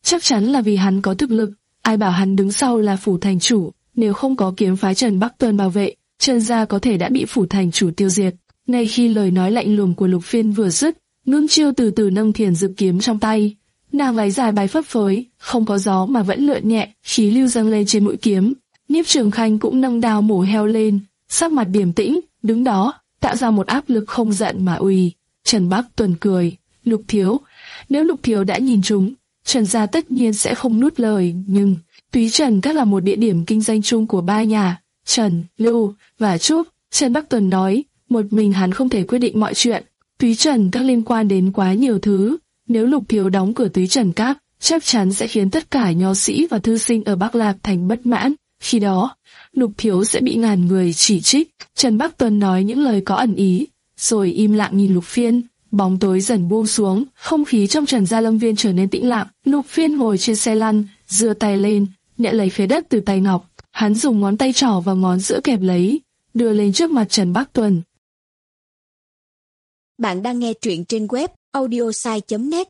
chắc chắn là vì hắn có thực lực. Ai bảo hắn đứng sau là phủ thành chủ, nếu không có kiếm phái Trần Bắc Tuần bảo vệ, Trần gia có thể đã bị phủ thành chủ tiêu diệt. Ngay khi lời nói lạnh lùng của Lục Phiên vừa dứt, Ngưng Chiêu từ từ nâng thiền dực kiếm trong tay. Nàng váy dài bay phấp phới, không có gió mà vẫn lượn nhẹ, khí lưu dâng lên trên mũi kiếm. Nhiếp Trường Khanh cũng nâng đao mổ heo lên, sắc mặt điềm tĩnh, đứng đó, tạo ra một áp lực không giận mà uy. Trần Bắc Tuần cười, Lục thiếu, nếu Lục thiếu đã nhìn trúng, Trần gia tất nhiên sẽ không nuốt lời, nhưng Túy Trần Các là một địa điểm kinh doanh chung của ba nhà, Trần, Lưu và Trúc. Trần Bắc Tuần nói, một mình hắn không thể quyết định mọi chuyện. Túy Trần Các liên quan đến quá nhiều thứ, nếu Lục thiếu đóng cửa Túy Trần Các, chắc chắn sẽ khiến tất cả nho sĩ và thư sinh ở Bắc Lạc Thành bất mãn. Khi đó, Lục thiếu sẽ bị ngàn người chỉ trích. Trần Bắc Tuần nói những lời có ẩn ý, rồi im lặng nhìn Lục Phiên. Bóng tối dần buông xuống, không khí trong Trần gia lâm viên trở nên tĩnh lặng. Lục Phiên ngồi trên xe lăn, giơ tay lên, nhận lấy khế đất từ tay Ngọc. Hắn dùng ngón tay trỏ và ngón giữa kẹp lấy, đưa lên trước mặt Trần Bắc Tuần. Bạn đang nghe truyện trên web audiosai chấm net.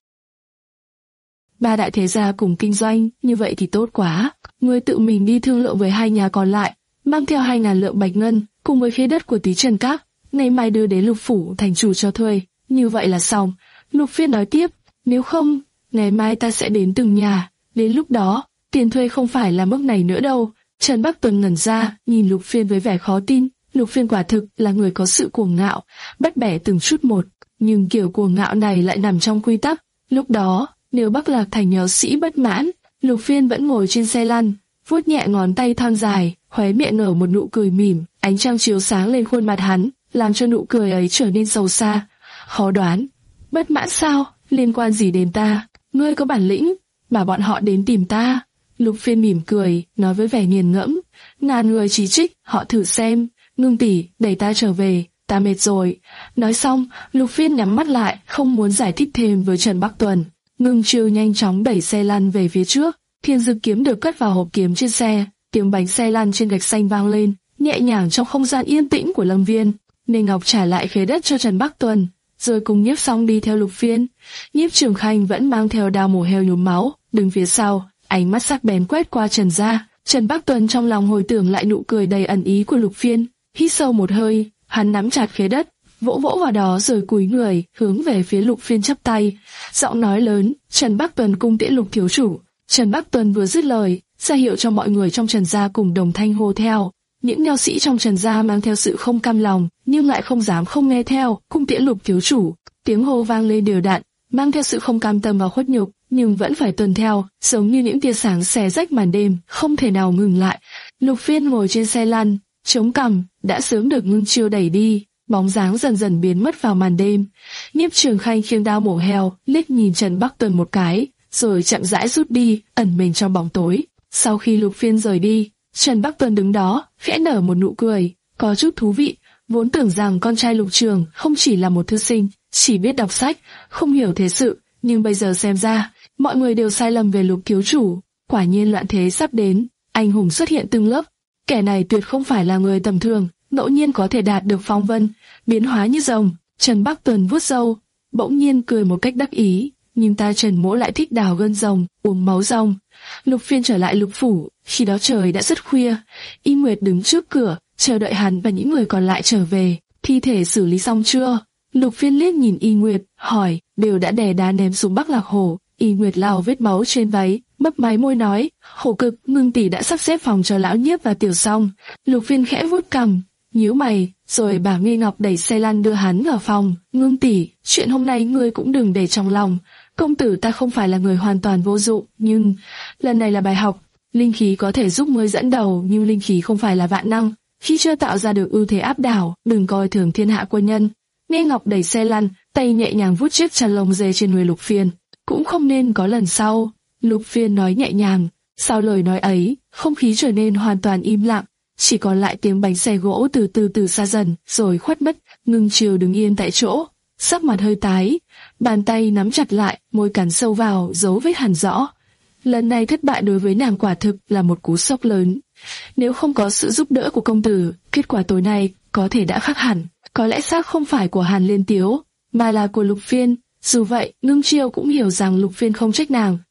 Ba đại thế gia cùng kinh doanh, như vậy thì tốt quá. Ngươi tự mình đi thương lượng với hai nhà còn lại, mang theo hai ngàn lượng bạch ngân, cùng với khế đất của Túy Trần Các, ngày mai đưa đến Lục phủ thành chủ cho thuê. Như vậy là xong. Lục Phiên nói tiếp, nếu không, ngày mai ta sẽ đến từng nhà, đến lúc đó, tiền thuê không phải là mức này nữa đâu. Trần Bắc Tuần ngẩn ra, nhìn Lục Phiên với vẻ khó tin. Lục Phiên quả thực là người có sự cuồng ngạo, bắt bẻ từng chút một, nhưng kiểu cuồng ngạo này lại nằm trong quy tắc. Lúc đó, nếu Bắc Lạc Thành nho sĩ bất mãn, Lục Phiên vẫn ngồi trên xe lăn, vuốt nhẹ ngón tay thon dài, khóe miệng nở một nụ cười mỉm, ánh trăng chiếu sáng lên khuôn mặt hắn, làm cho nụ cười ấy trở nên sâu xa. Khó đoán, bất mãn sao, liên quan gì đến ta, ngươi có bản lĩnh, mà bọn họ đến tìm ta. Lục Phiên mỉm cười, nói với vẻ nghiền ngẫm, ngàn người chỉ trích, họ thử xem, Ngưng tỷ, đẩy ta trở về, ta mệt rồi. Nói xong, Lục Phiên nhắm mắt lại, không muốn giải thích thêm với Trần Bắc Tuần. Ngưng Chiêu nhanh chóng đẩy xe lăn về phía trước, thiên dực kiếm được cất vào hộp kiếm trên xe, tiếng bánh xe lăn trên gạch xanh vang lên, nhẹ nhàng trong không gian yên tĩnh của lâm viên. Nên Ngọc trả lại khế đất cho Trần Bắc Tuần, rồi cùng Nhiếp Song đi theo Lục Phiên. Nhiếp Trường Khanh vẫn mang theo đao mổ heo nhuốm máu, đứng phía sau, ánh mắt sắc bén quét qua Trần gia. Trần Bắc Tuần trong lòng hồi tưởng lại nụ cười đầy ẩn ý của Lục Phiên, hít sâu một hơi, hắn nắm chặt khế đất, vỗ vỗ vào đó rồi cúi người, hướng về phía Lục Phiên chắp tay, giọng nói lớn, Trần Bắc Tuần cung tiễn Lục thiếu chủ. Trần Bắc Tuần vừa dứt lời, ra hiệu cho mọi người trong Trần gia cùng đồng thanh hô theo. Những nho sĩ trong Trần gia mang theo sự không cam lòng, nhưng lại không dám không nghe theo, cung tiễn Lục thiếu chủ. Tiếng hô vang lên đều đặn, mang theo sự không cam tâm và khuất nhục, nhưng vẫn phải tuân theo, giống như những tia sáng xé rách màn đêm, không thể nào ngừng lại. Lục Phiên ngồi trên xe lăn, chống cằm, đã sớm được Ngưng Chiêu đẩy đi, bóng dáng dần dần biến mất vào màn đêm. Nhiếp Trường Khanh khiêng đao mổ heo, liếc nhìn Trần Bắc Tuần một cái, rồi chậm rãi rút đi, ẩn mình trong bóng tối. Sau khi Lục Phiên rời đi, Trần Bắc Tuần đứng đó, khẽ nở một nụ cười, có chút thú vị. Vốn tưởng rằng con trai Lục Trường không chỉ là một thư sinh, chỉ biết đọc sách, không hiểu thế sự, nhưng bây giờ xem ra, mọi người đều sai lầm về Lục thiếu chủ. Quả nhiên loạn thế sắp đến, anh hùng xuất hiện từng lớp. Kẻ này tuyệt không phải là người tầm thường, ngẫu nhiên có thể đạt được phong vân, biến hóa như rồng. Trần Bắc Tuần vuốt râu, bỗng nhiên cười một cách đắc ý, nhưng ta Trần mỗ lại thích đào gân rồng, uống máu rồng. Lục Phiên trở lại Lục phủ, khi đó trời đã rất khuya, Y Nguyệt đứng trước cửa, chờ đợi hắn và những người còn lại trở về. Thi thể xử lý xong chưa? Lục Phiên liếc nhìn Y Nguyệt, hỏi, đều đã đè đá ném xuống Bắc Lạc Hồ. Y Nguyệt lau vết máu trên váy, mấp máy môi nói, khổ cực, Ngưng tỷ đã sắp xếp phòng cho lão Nhiếp và Tiểu Song. Lục Phiên khẽ vuốt cằm, nhíu mày, rồi bảo Nghi Ngọc đẩy xe lăn đưa hắn vào phòng. Ngưng tỷ, chuyện hôm nay ngươi cũng đừng để trong lòng. Công tử ta không phải là người hoàn toàn vô dụng, nhưng lần này là bài học. Linh khí có thể giúp ngươi dẫn đầu, nhưng linh khí không phải là vạn năng. Khi chưa tạo ra được ưu thế áp đảo, đừng coi thường thiên hạ quân nhân. Nghi Ngọc đẩy xe lăn, tay nhẹ nhàng vuốt chiếc chăn lông dê trên người Lục Phiên. Cũng không nên có lần sau. Lục Phiên nói nhẹ nhàng. Sau lời nói ấy, không khí trở nên hoàn toàn im lặng, chỉ còn lại tiếng bánh xe gỗ từ từ từ xa dần, rồi khuất mất. Ngưng Chiêu đứng yên tại chỗ, sắc mặt hơi tái, bàn tay nắm chặt lại, môi cắn sâu vào, dấu vết hằn rõ. Lần này thất bại đối với nàng quả thực là một cú sốc lớn. Nếu không có sự giúp đỡ của công tử, kết quả tối nay có thể đã khác hẳn. Có lẽ xác không phải của Hàn Liên Tiếu, mà là của Lục Phiên. Dù vậy, Ngưng Chiêu cũng hiểu rằng Lục Phiên không trách nàng,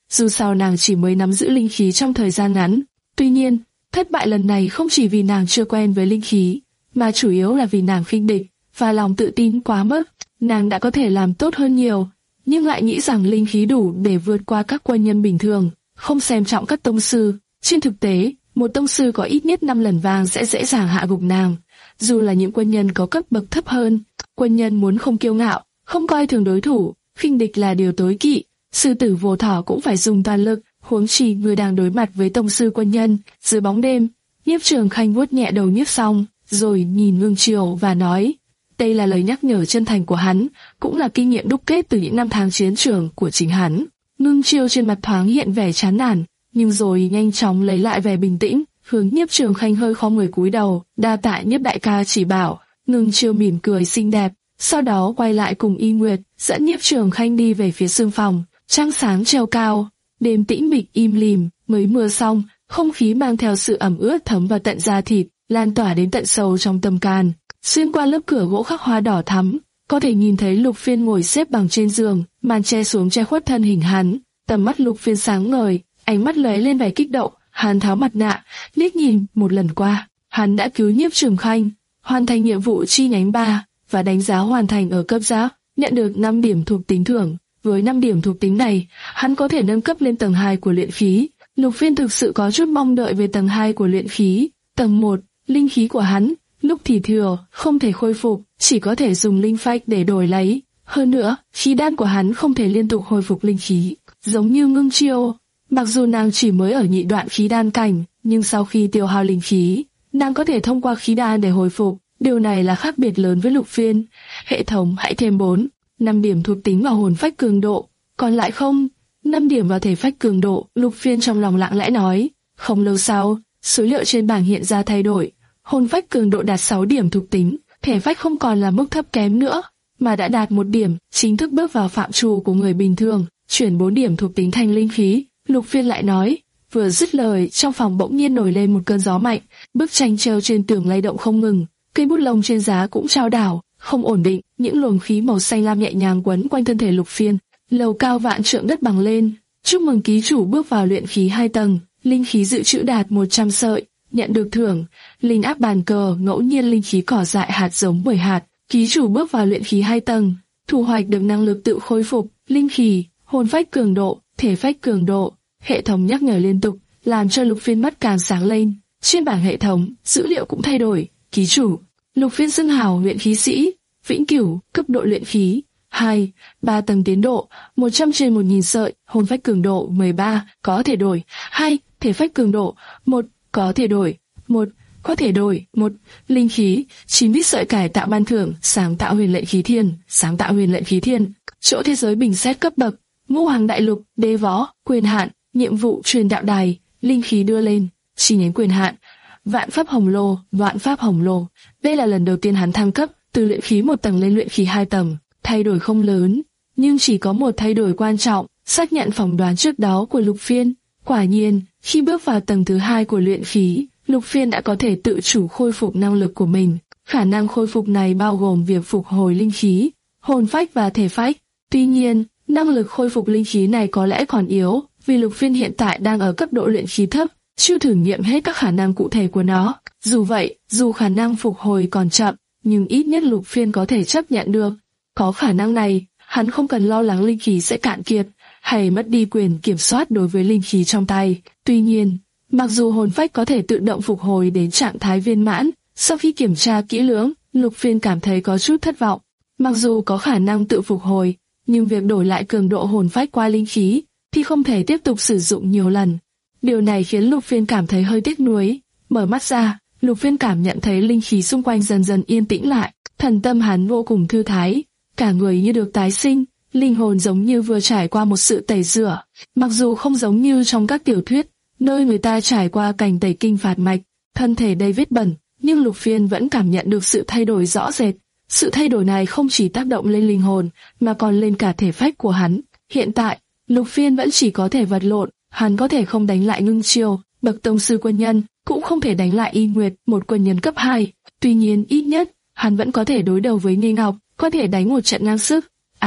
dù sao nàng chỉ mới nắm giữ linh khí trong thời gian ngắn. Tuy nhiên, thất bại lần này không chỉ vì nàng chưa quen với linh khí, mà chủ yếu là vì nàng khinh địch và lòng tự tin quá mức. Nàng đã có thể làm tốt hơn nhiều, nhưng lại nghĩ rằng linh khí đủ để vượt qua các quân nhân bình thường, không xem trọng các tông sư. Trên thực tế, một tông sư có ít nhất năm lần vàng sẽ dễ dàng hạ gục nàng, dù là những quân nhân có cấp bậc thấp hơn. Quân nhân muốn không kiêu ngạo, không coi thường đối thủ, khinh địch là điều tối kỵ. Sư tử vô thỏ cũng phải dùng toàn lực, huống chi người đang đối mặt với tông sư quân nhân. Dưới bóng đêm, Nhiếp Trường Khanh vuốt nhẹ đầu Nhiếp Song, rồi nhìn Ngưng Chiêu và nói, đây là lời nhắc nhở chân thành của hắn, cũng là kinh nghiệm đúc kết từ những năm tháng chiến trường của chính hắn. Ngưng Chiêu trên mặt thoáng hiện vẻ chán nản, nhưng rồi nhanh chóng lấy lại vẻ bình tĩnh, hướng Nhiếp Trường Khanh hơi khom người cúi đầu, đa tạ Nhiếp đại ca chỉ bảo. Ngưng Chiêu mỉm cười xinh đẹp, sau đó quay lại cùng Y Nguyệt, dẫn Nhiếp Trường Khanh đi về phía sương phòng. Trăng sáng treo cao, đêm tĩnh mịch im lìm, mới mưa xong, không khí mang theo sự ẩm ướt thấm vào tận da thịt, lan tỏa đến tận sâu trong tâm can. Xuyên qua lớp cửa gỗ khắc hoa đỏ thắm, có thể nhìn thấy Lục Phiên ngồi xếp bằng trên giường, màn che xuống che khuất thân hình hắn. Tầm mắt Lục Phiên sáng ngời, ánh mắt lóe lên vẻ kích động. Hắn tháo mặt nạ, liếc nhìn một lần qua, hắn đã cứu Nhiếp Trường Khanh, hoàn thành nhiệm vụ chi nhánh ba và đánh giá hoàn thành ở cấp giáp, nhận được năm điểm thuộc tính thưởng. Với năm điểm thuộc tính này, hắn có thể nâng cấp lên tầng hai của luyện khí. Lục Phiên thực sự có chút mong đợi về tầng hai của luyện khí. Tầng một, linh khí của hắn, lúc thì thừa, không thể khôi phục, chỉ có thể dùng linh phách để đổi lấy. Hơn nữa, khí đan của hắn không thể liên tục hồi phục linh khí, giống như Ngưng Chiêu. Mặc dù nàng chỉ mới ở nhị đoạn khí đan cảnh, nhưng sau khi tiêu hao linh khí, nàng có thể thông qua khí đan để hồi phục. Điều này là khác biệt lớn với Lục Phiên. Hệ thống hãy thêm bốn, năm điểm thuộc tính vào hồn phách cường độ, còn lại không, năm điểm vào thể phách cường độ. Lục Phiên trong lòng lặng lẽ nói. Không lâu sau, số liệu trên bảng hiện ra thay đổi. Hồn phách cường độ đạt sáu điểm thuộc tính, thể phách không còn là mức thấp kém nữa, mà đã đạt một điểm, chính thức bước vào phạm trù của người bình thường, chuyển bốn điểm thuộc tính thành linh khí. Lục Phiên lại nói. Vừa dứt lời, trong phòng bỗng nhiên nổi lên một cơn gió mạnh, bức tranh treo trên tường lay động không ngừng, cây bút lông trên giá cũng trao đảo, không ổn định. Những luồng khí màu xanh lam nhẹ nhàng quấn quanh thân thể Lục Phiên. Lầu cao vạn trượng đất bằng lên. Chúc mừng ký chủ bước vào luyện khí hai tầng, linh khí dự trữ đạt một trăm sợi, nhận được thưởng linh áp bàn cờ, ngẫu nhiên linh khí cỏ dại hạt giống mười hạt. Ký chủ bước vào luyện khí hai tầng, thu hoạch được năng lực tự khôi phục, linh khí, hồn phách cường độ, thể phách cường độ. Hệ thống nhắc nhở liên tục, làm cho Lục Phiên mắt càng sáng lên. Trên bảng hệ thống, dữ liệu cũng thay đổi. Ký chủ Lục Phiên xưng hào luyện khí sĩ, vĩnh cửu, cấp độ luyện khí hai, ba tầng tiến độ, một trăm trên một nghìn sợi, hồn phách cường độ mười ba, có thể đổi, hai, thể phách cường độ một, có thể đổi, một, có thể đổi, một, linh khí, chín mươi sợi cải tạo ban thưởng, sáng tạo huyền lệnh khí thiên, sáng tạo huyền lệnh khí thiên, chỗ thế giới bình xét cấp bậc, ngũ hoàng đại lục, đế võ, quyền hạn, nhiệm vụ truyền đạo đài, linh khí đưa lên, chi nhánh quyền hạn, vạn pháp hồng lô, vạn pháp hồng lô. Đây là lần đầu tiên hắn thăng cấp từ luyện khí một tầng lên luyện khí hai tầng. Thay đổi không lớn, nhưng chỉ có một thay đổi quan trọng, xác nhận phỏng đoán trước đó của Lục Phiên. Quả nhiên, khi bước vào tầng thứ hai của luyện khí, Lục Phiên đã có thể tự chủ khôi phục năng lực của mình. Khả năng khôi phục này bao gồm việc phục hồi linh khí, hồn phách và thể phách. Tuy nhiên, năng lực khôi phục linh khí này có lẽ còn yếu, vì Lục Phiên hiện tại đang ở cấp độ luyện khí thấp, chưa thử nghiệm hết các khả năng cụ thể của nó. Dù vậy, dù khả năng phục hồi còn chậm, nhưng ít nhất Lục Phiên có thể chấp nhận được. Có khả năng này, hắn không cần lo lắng linh khí sẽ cạn kiệt, hay mất đi quyền kiểm soát đối với linh khí trong tay. Tuy nhiên, mặc dù hồn phách có thể tự động phục hồi đến trạng thái viên mãn, sau khi kiểm tra kỹ lưỡng, Lục Phiên cảm thấy có chút thất vọng. Mặc dù có khả năng tự phục hồi, nhưng việc đổi lại cường độ hồn phách qua linh khí thì không thể tiếp tục sử dụng nhiều lần. Điều này khiến Lục Phiên cảm thấy hơi tiếc nuối. Mở mắt ra, Lục Phiên cảm nhận thấy linh khí xung quanh dần dần yên tĩnh lại, thần tâm hắn vô cùng thư thái, cả người như được tái sinh, linh hồn giống như vừa trải qua một sự tẩy rửa. Mặc dù không giống như trong các tiểu thuyết, nơi người ta trải qua cảnh tẩy kinh phạt mạch, thân thể đầy vết bẩn, nhưng Lục Phiên vẫn cảm nhận được sự thay đổi rõ rệt. Sự thay đổi này không chỉ tác động lên linh hồn, mà còn lên cả thể phách của hắn. Hiện tại, Lục Phiên vẫn chỉ có thể vật lộn, hắn có thể không đánh lại Ngưng Chiêu, bậc tông sư quân nhân, cũng không thể đánh lại Y Nguyệt, một quân nhân cấp hai. Tuy nhiên ít nhất, hắn vẫn có thể đối đầu với Nghê Ngọc, có thể đánh một trận ngang sức. À,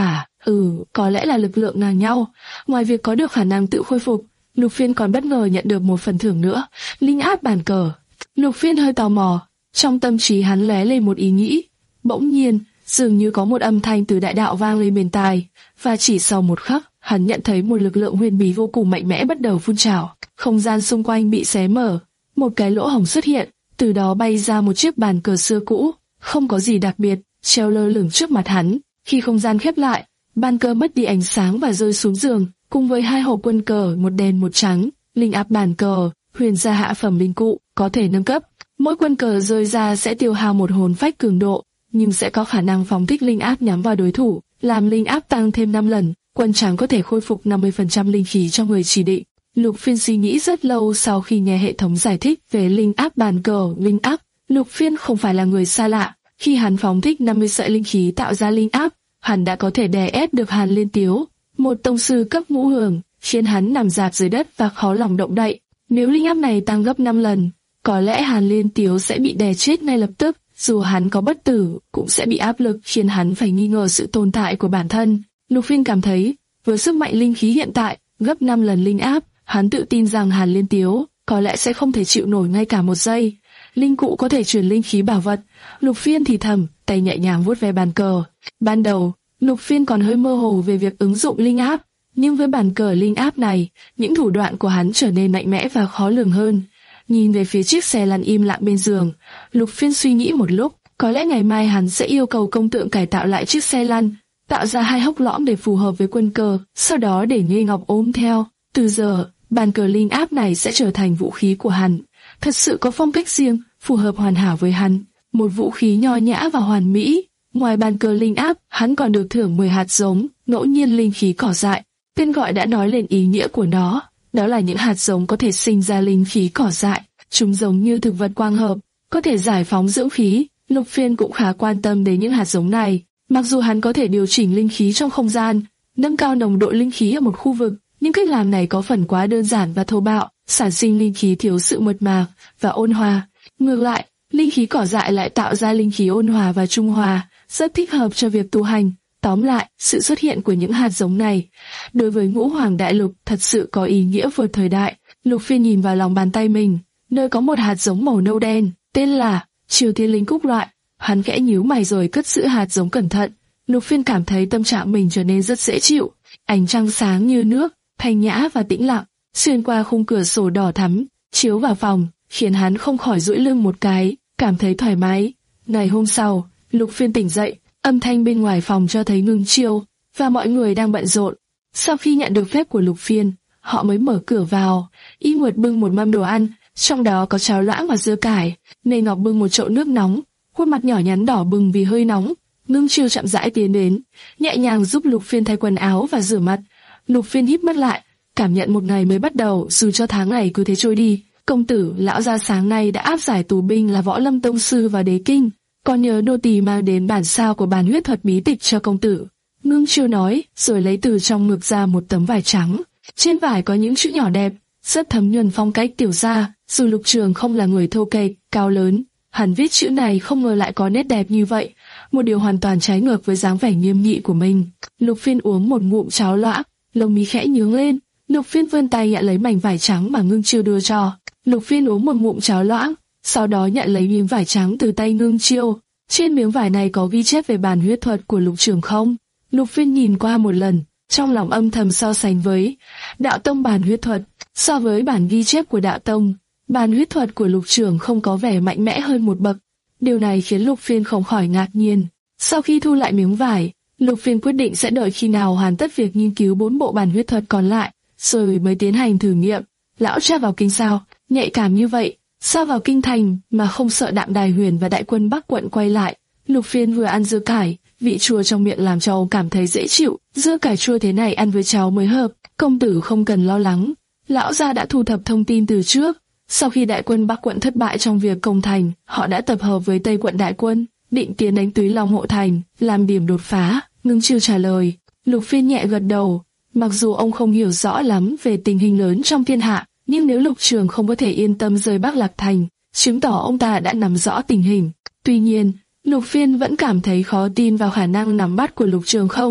Ừ, có lẽ là lực lượng ngang nhau. Ngoài việc có được khả năng tự khôi phục, Lục Phiên còn bất ngờ nhận được một phần thưởng nữa, linh áp bàn cờ. Lục Phiên hơi tò mò, trong tâm trí hắn lóe lên một ý nghĩ. Bỗng nhiên, dường như có một âm thanh từ đại đạo vang lên bên tai, và chỉ sau một khắc, hắn nhận thấy một lực lượng huyền bí vô cùng mạnh mẽ bắt đầu phun trào. Không gian xung quanh bị xé mở, một cái lỗ hổng xuất hiện, từ đó bay ra một chiếc bàn cờ xưa cũ, không có gì đặc biệt, treo lơ lửng trước mặt hắn. Khi không gian khép lại, bàn cờ mất đi ánh sáng và rơi xuống giường, cùng với hai hộp quân cờ, một đen một trắng. Linh áp bàn cờ, huyền gia hạ phẩm linh cụ, có thể nâng cấp. Mỗi quân cờ rơi ra sẽ tiêu hao một hồn phách cường độ, nhưng sẽ có khả năng phóng thích linh áp nhắm vào đối thủ, làm linh áp tăng thêm năm lần. Quân trắng có thể khôi phục năm mươi phần trăm linh khí cho người chỉ định. Lục Phiên suy nghĩ rất lâu sau khi nghe hệ thống giải thích về linh áp bàn cờ. Linh áp, Lục Phiên không phải là người xa lạ. Khi hắn phóng thích năm mươi sợi linh khí tạo ra linh áp, hắn đã có thể đè ép được Hàn Liên Tiếu, một tông sư cấp ngũ hưởng, khiến hắn nằm dạp dưới đất và khó lòng động đậy. Nếu linh áp này tăng gấp năm lần, có lẽ Hàn Liên Tiếu sẽ bị đè chết ngay lập tức. Dù hắn có bất tử, cũng sẽ bị áp lực khiến hắn phải nghi ngờ sự tồn tại của bản thân. Lục Phiên cảm thấy, với sức mạnh linh khí hiện tại, gấp năm lần linh áp, hắn tự tin rằng Hàn Liên Tiếu có lẽ sẽ không thể chịu nổi ngay cả một giây. Linh cụ có thể truyền linh khí bảo vật. Lục Phiên thì thầm, tay nhẹ nhàng vuốt ve bàn cờ. Ban đầu, Lục Phiên còn hơi mơ hồ về việc ứng dụng linh áp, nhưng với bàn cờ linh áp này, những thủ đoạn của hắn trở nên mạnh mẽ và khó lường hơn. Nhìn về phía chiếc xe lăn im lặng bên giường, Lục Phiên suy nghĩ một lúc, có lẽ ngày mai hắn sẽ yêu cầu công tượng cải tạo lại chiếc xe lăn, tạo ra hai hốc lõm để phù hợp với quân cờ, sau đó để Nghê Ngọc ôm theo. Từ giờ, bàn cờ linh áp này sẽ trở thành vũ khí của hắn. Thật sự có phong cách riêng, phù hợp hoàn hảo với hắn. Một vũ khí nho nhã và hoàn mỹ. Ngoài bàn cờ linh áp, hắn còn được thưởng mười hạt giống, ngẫu nhiên linh khí cỏ dại. Tên gọi đã nói lên ý nghĩa của nó. Đó là những hạt giống có thể sinh ra linh khí cỏ dại. Chúng giống như thực vật quang hợp, có thể giải phóng dưỡng khí. Lục Phiên cũng khá quan tâm đến những hạt giống này. Mặc dù hắn có thể điều chỉnh linh khí trong không gian, nâng cao nồng độ linh khí ở một khu vực, nhưng cách làm này có phần quá đơn giản và thô bạo, sản sinh linh khí thiếu sự mượt mà và ôn hòa. Ngược lại, linh khí cỏ dại lại tạo ra linh khí ôn hòa và trung hòa, rất thích hợp cho việc tu hành. Tóm lại, sự xuất hiện của những hạt giống này, đối với Ngũ Hoàng Đại Lục thật sự có ý nghĩa vượt thời đại. Lục Phiên nhìn vào lòng bàn tay mình, nơi có một hạt giống màu nâu đen, tên là Triều Thiên Linh Cúc loại. Hắn khẽ nhíu mày rồi cất giữ hạt giống cẩn thận. Lục Phiên cảm thấy tâm trạng mình trở nên rất dễ chịu. Ánh trăng sáng như nước, thanh nhã và tĩnh lặng, xuyên qua khung cửa sổ đỏ thắm, chiếu vào phòng, khiến hắn không khỏi duỗi lưng một cái, cảm thấy thoải mái. Ngày hôm sau, Lục Phiên tỉnh dậy, âm thanh bên ngoài phòng cho thấy Ngưng Chiêu và mọi người đang bận rộn. Sau khi nhận được phép của Lục Phiên, họ mới mở cửa vào. Y Nguyệt bưng một mâm đồ ăn, trong đó có cháo loãng và dưa cải. Nghê Ngọc bưng một chậu nước nóng, khuôn mặt nhỏ nhắn đỏ bừng vì hơi nóng. Ngưng Chiêu chậm rãi tiến đến, nhẹ nhàng giúp Lục Phiên thay quần áo và rửa mặt. Lục Phiên híp mắt lại, cảm nhận một ngày mới bắt đầu, dù cho tháng ngày cứ thế trôi đi. Công tử, lão gia sáng nay đã áp giải tù binh là Võ Lâm tông sư vào đế kinh. Còn nhớ nô tỳ mang đến bản sao của bản huyết thuật bí tịch cho công tử. Ngưng Chiêu nói, rồi lấy từ trong ngực ra một tấm vải trắng. Trên vải có những chữ nhỏ đẹp, rất thấm nhuần phong cách tiểu gia. Dù Lục Trường không là người thô kệch, cao lớn, hắn viết chữ này không ngờ lại có nét đẹp như vậy, một điều hoàn toàn trái ngược với dáng vẻ nghiêm nghị của mình. Lục Phiên uống một ngụm cháo loãng, lông mi khẽ nhướng lên. Lục Phiên vươn tay nhận lấy mảnh vải trắng mà Ngưng Chiêu đưa cho. Lục Phiên uống một ngụm cháo loãng, sau đó nhận lấy miếng vải trắng từ tay Ngưng Chiêu. Trên miếng vải này có ghi chép về bản huyết thuật của Lục Trường không? Lục Phiên nhìn qua một lần, trong lòng âm thầm so sánh với Đạo Tông bản huyết thuật. So với bản ghi chép của Đạo Tông, bản huyết thuật của Lục Trường không có vẻ mạnh mẽ hơn một bậc. Điều này khiến Lục Phiên không khỏi ngạc nhiên. Sau khi thu lại miếng vải, Lục Phiên quyết định sẽ đợi khi nào hoàn tất việc nghiên cứu bốn bộ bản huyết thuật còn lại, rồi mới tiến hành thử nghiệm. Lão cha vào kinh sao? Nhạy cảm như vậy, sao vào kinh thành mà không sợ Đạm Đài Huyền và đại quân Bắc quận quay lại? Lục Phiên vừa ăn dưa cải, vị chua trong miệng làm cho ông cảm thấy dễ chịu. Dưa cải chua thế này ăn với cháo mới hợp. Công tử không cần lo lắng, lão gia đã thu thập thông tin từ trước. Sau khi đại quân Bắc quận thất bại trong việc công thành, họ đã tập hợp với Tây quận đại quân, định tiến đánh Túy Long hộ thành, làm điểm đột phá. Ngưng Chiêu trả lời. Lục Phiên nhẹ gật đầu. Mặc dù ông không hiểu rõ lắm về tình hình lớn trong thiên hạ, nhưng nếu Lục Trường không có thể yên tâm rời Bắc Lạc Thành, chứng tỏ ông ta đã nắm rõ tình hình. Tuy nhiên, Lục Phiên vẫn cảm thấy khó tin vào khả năng nắm bắt của Lục Trường không.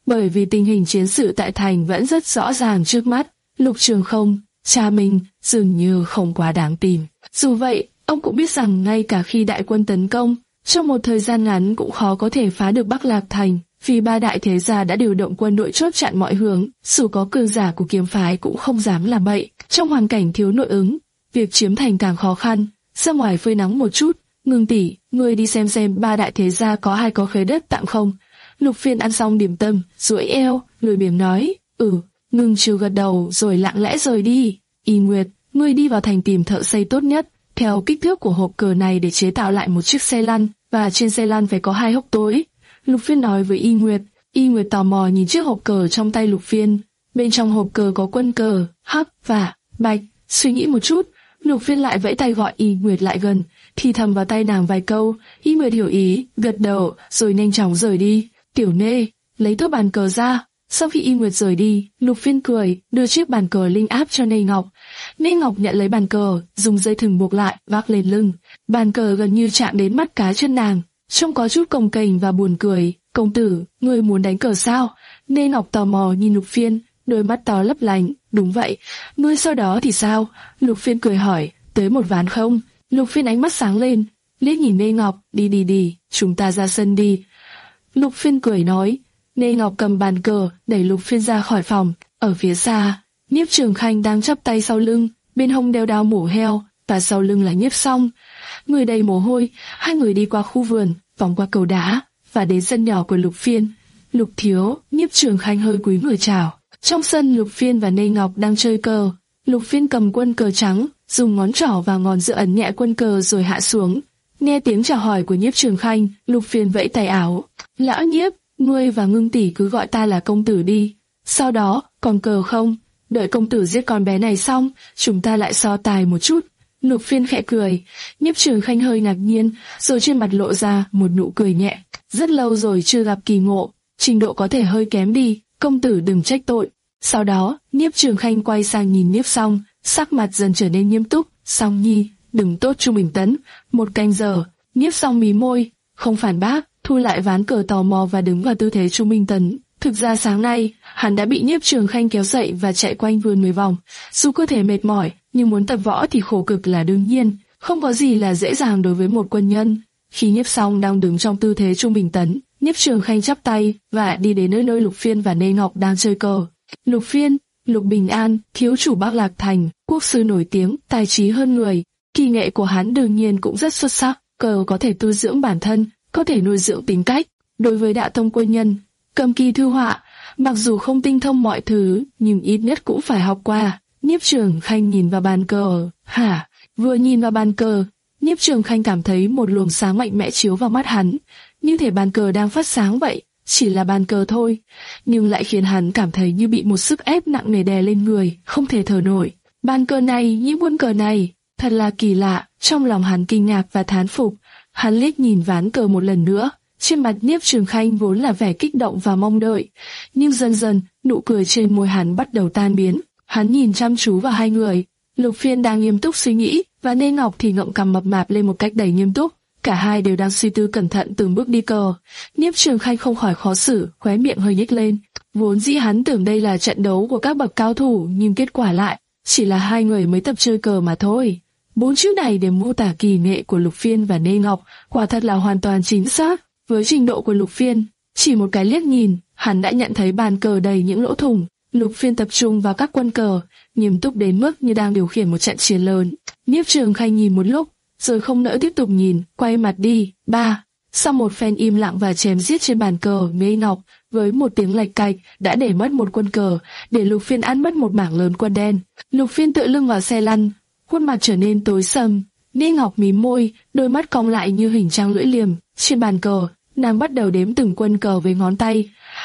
bởi vì tình hình chiến sự tại thành vẫn rất rõ ràng trước mắt. Lục Trường Không, cha mình, dường như không quá đáng tin. Dù vậy, ông cũng biết rằng ngay cả khi đại quân tấn công, trong một thời gian ngắn cũng khó có thể phá được Bắc Lạc Thành, vì ba đại thế gia đã điều động quân đội chốt chặn mọi hướng, dù có cường giả của kiếm phái cũng không dám làm bậy. Trong hoàn cảnh thiếu nội ứng, việc chiếm thành càng khó khăn. Ra ngoài phơi nắng một chút, Ngưng tỷ, ngươi đi xem xem ba đại thế gia có ai có khế đất tặng không. Lục Phiên ăn xong điểm tâm, duỗi eo, lười biếng nói, ừ. Ngưng Chiêu gật đầu rồi lặng lẽ rời đi. Y Nguyệt, ngươi đi vào thành tìm thợ xây tốt nhất, theo kích thước của hộp cờ này để chế tạo lại một chiếc xe lăn, và trên xe lăn phải có hai hốc tối. Lục Phiên nói với Y Nguyệt. Y Nguyệt tò mò nhìn chiếc hộp cờ trong tay Lục Phiên. Bên trong hộp cờ có quân cờ, hắc và bạch. Suy nghĩ một chút, Lục Phiên lại vẫy tay gọi Y Nguyệt lại gần, thì thầm vào tay nàng vài câu. Y Nguyệt hiểu ý, gật đầu, rồi nhanh chóng rời đi. Tiểu Nê, lấy tốt bàn cờ ra. Sau khi Y Nguyệt rời đi, Lục Phiên cười, đưa chiếc bàn cờ linh áp cho Nê Ngọc. Nê Ngọc nhận lấy bàn cờ, dùng dây thừng buộc lại, vác lên lưng. Bàn cờ gần như chạm đến mắt cá chân nàng, trông có chút cồng kềnh và buồn cười. Công tử, ngươi muốn đánh cờ sao? Nê Ngọc tò mò nhìn Lục Phiên, đôi mắt to lấp lánh. Đúng vậy, ngươi sau đó thì sao? Lục Phiên cười hỏi, tới một ván không? Lục Phiên ánh mắt sáng lên, liếc nhìn Nê Ngọc, đi đi đi, chúng ta ra sân đi. Lục Phiên cười nói. Nê Ngọc cầm bàn cờ, đẩy Lục Phiên ra khỏi phòng. Ở phía xa, Nhiếp Trường Khanh đang chắp tay sau lưng, bên hông đeo đao mổ heo, và sau lưng là Nhiếp Song. Người đầy mồ hôi, hai người đi qua khu vườn, vòng qua cầu đá, và đến sân nhỏ của Lục Phiên. Lục thiếu, Nhiếp Trường Khanh hơi cúi người chào. Trong sân, Lục Phiên và Nê Ngọc đang chơi cờ. Lục Phiên cầm quân cờ trắng, dùng ngón trỏ và ngón giữa ấn nhẹ quân cờ rồi hạ xuống. Nghe tiếng chào hỏi của Nhiếp Trường Khanh, Lục Phiên vẫy tay áo. Lão Nhiếp, ngươi và Ngưng tỷ cứ gọi ta là công tử đi. Sau đó, còn cờ không? Đợi công tử giết con bé này xong, chúng ta lại so tài một chút. Lục Phiên khẽ cười. Nhiếp Trường Khanh hơi ngạc nhiên, rồi trên mặt lộ ra một nụ cười nhẹ. Rất lâu rồi chưa gặp kỳ ngộ, trình độ có thể hơi kém đi, công tử đừng trách tội. Sau đó, Nhiếp Trường Khanh quay sang nhìn Nhiếp Song, sắc mặt dần trở nên nghiêm túc. Song nhi, đừng tốt Trung Bình Tấn. Một canh giờ, Nhiếp Song mí môi, không phản bác, thu lại ván cờ tò mò và đứng vào tư thế Trung Bình Tấn. Thực ra sáng nay, hắn đã bị Nhiếp Trường Khanh kéo dậy và chạy quanh vườn mười vòng. Dù cơ thể mệt mỏi, nhưng muốn tập võ thì khổ cực là đương nhiên, không có gì là dễ dàng đối với một quân nhân. Khi Nhiếp Song đang đứng trong tư thế Trung Bình Tấn, Nhiếp Trường Khanh chắp tay và đi đến nơi nơi Lục Phiên và Nê Ngọc đang chơi cờ. Lục Phiên, Lục Bình An, thiếu chủ Bắc Lạc Thành, quốc sư nổi tiếng, tài trí hơn người. Kỳ nghệ của hắn đương nhiên cũng rất xuất sắc. Cờ có thể tu dưỡng bản thân, có thể nuôi dưỡng tính cách. Đối với đạo tông quân nhân, cầm kỳ thư họa, mặc dù không tinh thông mọi thứ, nhưng ít nhất cũng phải học qua. Nhiếp Trường Khanh nhìn vào bàn cờ, hả? Vừa nhìn vào bàn cờ, Nhiếp Trường Khanh cảm thấy một luồng sáng mạnh mẽ chiếu vào mắt hắn, như thể bàn cờ đang phát sáng vậy. Chỉ là bàn cờ thôi, nhưng lại khiến hắn cảm thấy như bị một sức ép nặng nề đè lên người, không thể thở nổi. Bàn cờ này, những quân cờ này, thật là kỳ lạ. Trong lòng hắn kinh ngạc và thán phục. Hắn liếc nhìn ván cờ một lần nữa. Trên mặt Nhiếp Trường Khanh vốn là vẻ kích động và mong đợi, nhưng dần dần nụ cười trên môi hắn bắt đầu tan biến. Hắn nhìn chăm chú vào hai người. Lục Phiên đang nghiêm túc suy nghĩ, và Nê Ngọc thì ngậm cằm mập mạp lên một cách đầy nghiêm túc. Cả hai đều đang suy tư cẩn thận từng bước đi cờ. Nhiếp Trường Khanh không khỏi khó xử, khóe miệng hơi nhếch lên. Vốn dĩ hắn tưởng đây là trận đấu của các bậc cao thủ, nhưng kết quả lại chỉ là hai người mới tập chơi cờ mà thôi. Bốn chữ này để mô tả kỳ nghệ của Lục Phiên và Nê Ngọc, quả thật là hoàn toàn chính xác. Với trình độ của Lục Phiên, chỉ một cái liếc nhìn, hắn đã nhận thấy bàn cờ đầy những lỗ thủng. Lục Phiên tập trung vào các quân cờ, nghiêm túc đến mức như đang điều khiển một trận chiến lớn. Nhiếp Trường Khanh nhìn một lúc, rồi không nỡ tiếp tục nhìn, quay mặt đi. Ba. Sau một phen im lặng và chém giết trên bàn cờ, Nê Ngọc với một tiếng lạch cạch đã để mất một quân cờ, để Lục Phiên ăn mất một mảng lớn quân đen. Lục Phiên tựa lưng vào xe lăn, khuôn mặt trở nên tối sầm. Nê Ngọc mím môi, đôi mắt cong lại như hình trang lưỡi liềm. Trên bàn cờ, nàng bắt đầu đếm từng quân cờ với ngón tay.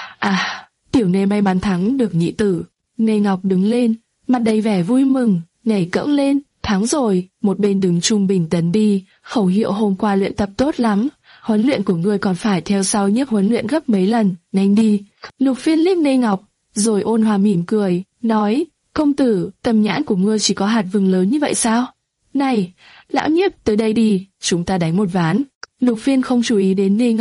À, tiểu Nê may mắn thắng được nhị tử. Nê Ngọc đứng lên, mặt đầy vẻ vui mừng, nhảy cẫng lên. Thắng rồi, một bên đứng Trung Bình Tấn đi, khẩu hiệu hôm qua luyện tập tốt lắm. Huấn luyện của ngươi còn phải theo sau Nhiếp huấn luyện gấp mấy lần, nhanh đi. Lục Phiên liếc Nê Ngọc, rồi ôn hòa mỉm cười, nói, công tử, tầm nhãn của ngươi chỉ có hạt vừng lớn như vậy sao? Này, lão Nhiếp tới đây đi, chúng ta đánh một ván. Lục Phiên không chú ý đến Nê Ngọc,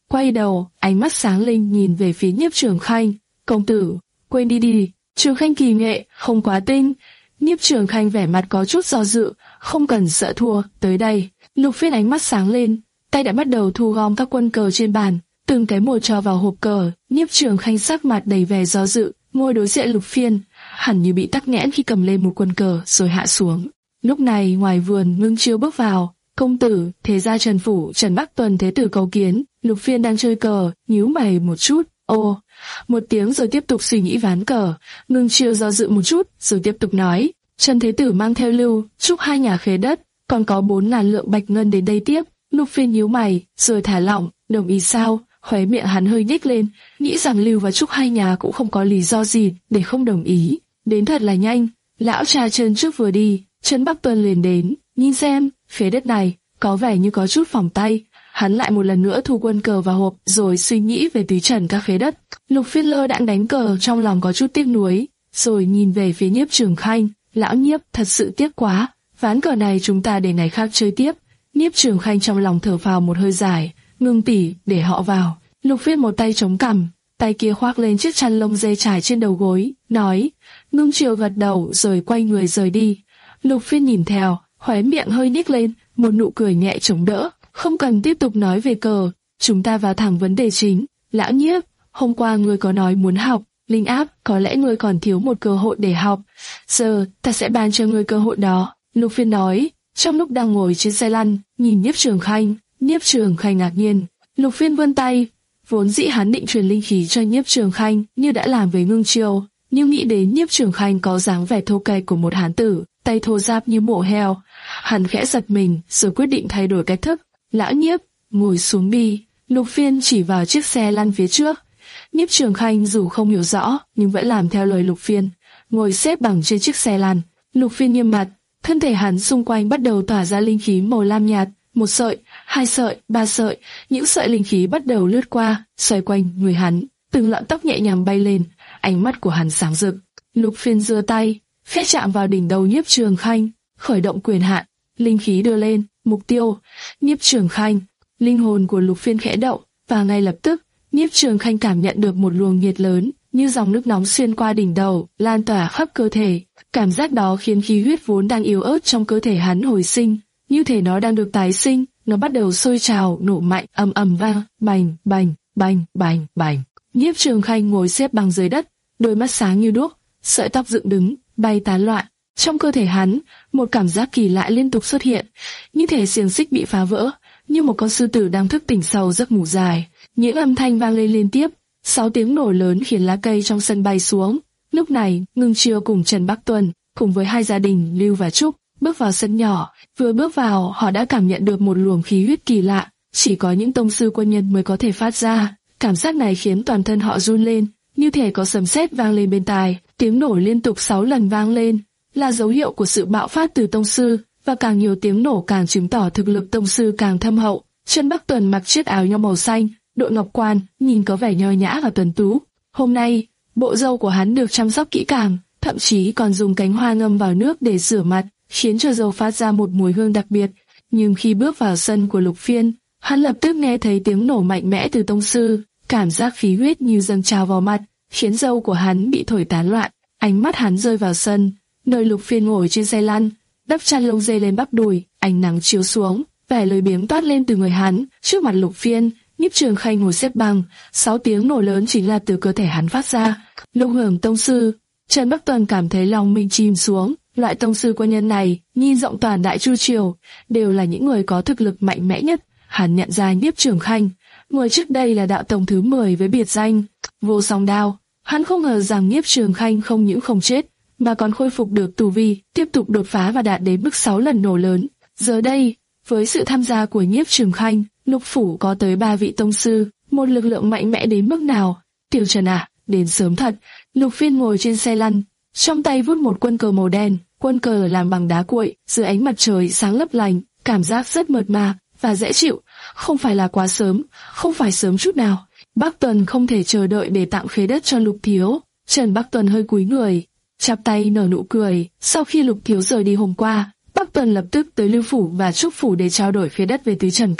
quay đầu, ánh mắt sáng linh nhìn về phía Nhiếp Trường Khanh. Công tử, quên đi đi, Trường Khanh kỳ nghệ, không quá tinh. Nhiếp Trường Khanh vẻ mặt có chút do dự, không cần sợ thua, tới đây. Lục Phiên ánh mắt sáng lên, tay đã bắt đầu thu gom các quân cờ trên bàn, từng cái một cho vào hộp cờ. Nhiếp Trường Khanh sắc mặt đầy vẻ do dự, ngồi đối diện Lục Phiên, hẳn như bị tắc nghẽn khi cầm lên một quân cờ rồi hạ xuống. Lúc này ngoài vườn Ngưng Chiêu bước vào. Công tử, thế gia Trần phủ, Trần Bắc Tuần thế tử cầu kiến. Lục Phiên đang chơi cờ, nhíu mày một chút. Ô, một tiếng rồi tiếp tục suy nghĩ ván cờ. Ngưng Chiêu do dự một chút, rồi tiếp tục nói. Trần thế tử mang theo Lưu, Trúc hai nhà khế đất, còn có bốn ngàn lượng bạch ngân đến đây tiếp. Lục Phiên nhíu mày, rồi thả lỏng. Đồng ý sao? Khóe miệng hắn hơi nhếch lên, nghĩ rằng Lưu và Trúc hai nhà cũng không có lý do gì để không đồng ý. Đến thật là nhanh. Lão cha Trần trước vừa đi, Trần Bắc Tuần liền đến. Nhìn xem, phế đất này, có vẻ như có chút phỏng tay. Hắn lại một lần nữa thu quân cờ vào hộp, rồi suy nghĩ về tùy trần các phế đất. Lục Phiên lơ đãng đánh cờ, trong lòng có chút tiếc nuối, rồi nhìn về phía Nhiếp Trường Khanh. Lão Nhiếp, thật sự tiếc quá, ván cờ này chúng ta để ngày khác chơi tiếp. Nhiếp Trường Khanh trong lòng thở phào một hơi dài. Ngưng tỉ, để họ vào. Lục Phiên một tay chống cằm, tay kia khoác lên chiếc chăn lông dê trải trên đầu gối, nói. Ngưng Chiêu gật đầu rồi quay người rời đi. Lục Phiên nhìn theo, khóe miệng hơi nhếch lên, một nụ cười nhẹ chống đỡ. Không cần tiếp tục nói về cờ, chúng ta vào thẳng vấn đề chính. Lão Nhiếp, hôm qua ngươi có nói muốn học linh áp, có lẽ ngươi còn thiếu một cơ hội để học. Giờ ta sẽ ban cho ngươi cơ hội đó. Lục Phiên nói, trong lúc đang ngồi trên xe lăn, nhìn Nhiếp Trường Khanh. Nhiếp Trường Khanh ngạc nhiên. Lục Phiên vươn tay, vốn dĩ hắn định truyền linh khí cho Nhiếp Trường Khanh như đã làm với Ngưng Chiêu, nhưng nghĩ đến Nhiếp Trường Khanh có dáng vẻ thô kệch của một hán tử, tay thô ráp như mổ heo, hắn khẽ giật mình, rồi quyết định thay đổi cách thức. Lão Nhiếp, ngồi xuống đi. Lục Phiên chỉ vào chiếc xe lăn phía trước. Nhiếp Trường Khanh dù không hiểu rõ, nhưng vẫn làm theo lời Lục Phiên, ngồi xếp bằng trên chiếc xe lăn. Lục Phiên nghiêm mặt, thân thể hắn xung quanh bắt đầu tỏa ra linh khí màu lam nhạt, một sợi, hai sợi, ba sợi, những sợi linh khí bắt đầu lướt qua, xoay quanh người hắn, từng lọn tóc nhẹ nhàng bay lên, ánh mắt của hắn sáng rực. Lục Phiên giơ tay, khẽ chạm vào đỉnh đầu Nhiếp Trường Khanh, khởi động quyền hạn, linh khí đưa lên, mục tiêu, Nhiếp Trường Khanh. Linh hồn của Lục Phiên khẽ động, và ngay lập tức, Nhiếp Trường Khanh cảm nhận được một luồng nhiệt lớn, như dòng nước nóng xuyên qua đỉnh đầu, lan tỏa khắp cơ thể. Cảm giác đó khiến khí huyết vốn đang yếu ớt trong cơ thể hắn hồi sinh, như thể nó đang được tái sinh, nó bắt đầu sôi trào, nổ mạnh, ầm ầm vang, bành, bành, bành, bành, bành. Nhiếp Trường Khanh ngồi xếp bằng dưới đất, đôi mắt sáng như đuốc, sợi tóc dựng đứng, bay tán loạn. Trong cơ thể hắn, một cảm giác kỳ lạ liên tục xuất hiện, như thể xiềng xích bị phá vỡ, như một con sư tử đang thức tỉnh sau giấc ngủ dài. Những âm thanh vang lên liên tiếp, sáu tiếng nổ lớn khiến lá cây trong sân bay xuống. Lúc này, Ngưng Chiêu cùng Trần Bắc Tuần, cùng với hai gia đình Lưu và Trúc, bước vào sân nhỏ. Vừa bước vào, họ đã cảm nhận được một luồng khí huyết kỳ lạ, chỉ có những tông sư quân nhân mới có thể phát ra. Cảm giác này khiến toàn thân họ run lên, như thể có sấm sét vang lên bên tai. Tiếng nổ liên tục sáu lần vang lên, là dấu hiệu của sự bạo phát từ tông sư, và càng nhiều tiếng nổ càng chứng tỏ thực lực tông sư càng thâm hậu. Trần Bắc Tuần mặc chiếc áo nho màu xanh, đội ngọc quan, nhìn có vẻ nho nhã và tuấn tú. Hôm nay, bộ râu của hắn được chăm sóc kỹ càng, thậm chí còn dùng cánh hoa ngâm vào nước để rửa mặt, khiến cho râu phát ra một mùi hương đặc biệt. Nhưng khi bước vào sân của Lục Phiên, hắn lập tức nghe thấy tiếng nổ mạnh mẽ từ tông sư, cảm giác khí huyết như dâng trào vào mặt, khiến râu của hắn bị thổi tán loạn. Ánh mắt hắn rơi vào sân, nơi Lục Phiên ngồi trên xe lăn, đắp chăn lông dê lên bắp đùi, ánh nắng chiếu xuống, vẻ lười biếng toát lên từ người hắn. Trước mặt Lục Phiên, Nhiếp Trường Khanh ngồi xếp bằng, sáu tiếng nổ lớn chính là từ cơ thể hắn phát ra. Lục hưởng tông sư, Trần Bắc Tuần cảm thấy lòng mình chìm xuống. Loại tông sư quân nhân này, nhìn rộng toàn Đại Chu triều, đều là những người có thực lực mạnh mẽ nhất. Hắn nhận ra Nhiếp Trường Khanh, người trước đây là đạo tông thứ mười với biệt danh Vô Song Đao. Hắn không ngờ rằng Nhiếp Trường Khanh không những không chết, mà còn khôi phục được tu vi, tiếp tục đột phá và đạt đến mức sáu lần nổ lớn. Giờ đây, với sự tham gia của Nhiếp Trường Khanh, Lục phủ có tới ba vị tông sư, một lực lượng mạnh mẽ đến mức nào? Tiểu Trần à, đến sớm thật. Lục Phiên ngồi trên xe lăn, trong tay vút một quân cờ màu đen, quân cờ làm bằng đá cuội, dưới ánh mặt trời sáng lấp lánh, cảm giác rất mượt mà và dễ chịu, không phải là quá sớm, không phải sớm chút nào. Bắc Tuần không thể chờ đợi để tặng khế đất cho Lục thiếu. Trần Bắc Tuần hơi cúi người, chắp tay nở nụ cười. Sau khi Lục thiếu rời đi hôm qua, Bắc Tuần lập tức tới Lưu phủ và Trúc phủ để trao đổi khế đất về Tứ Trần Các.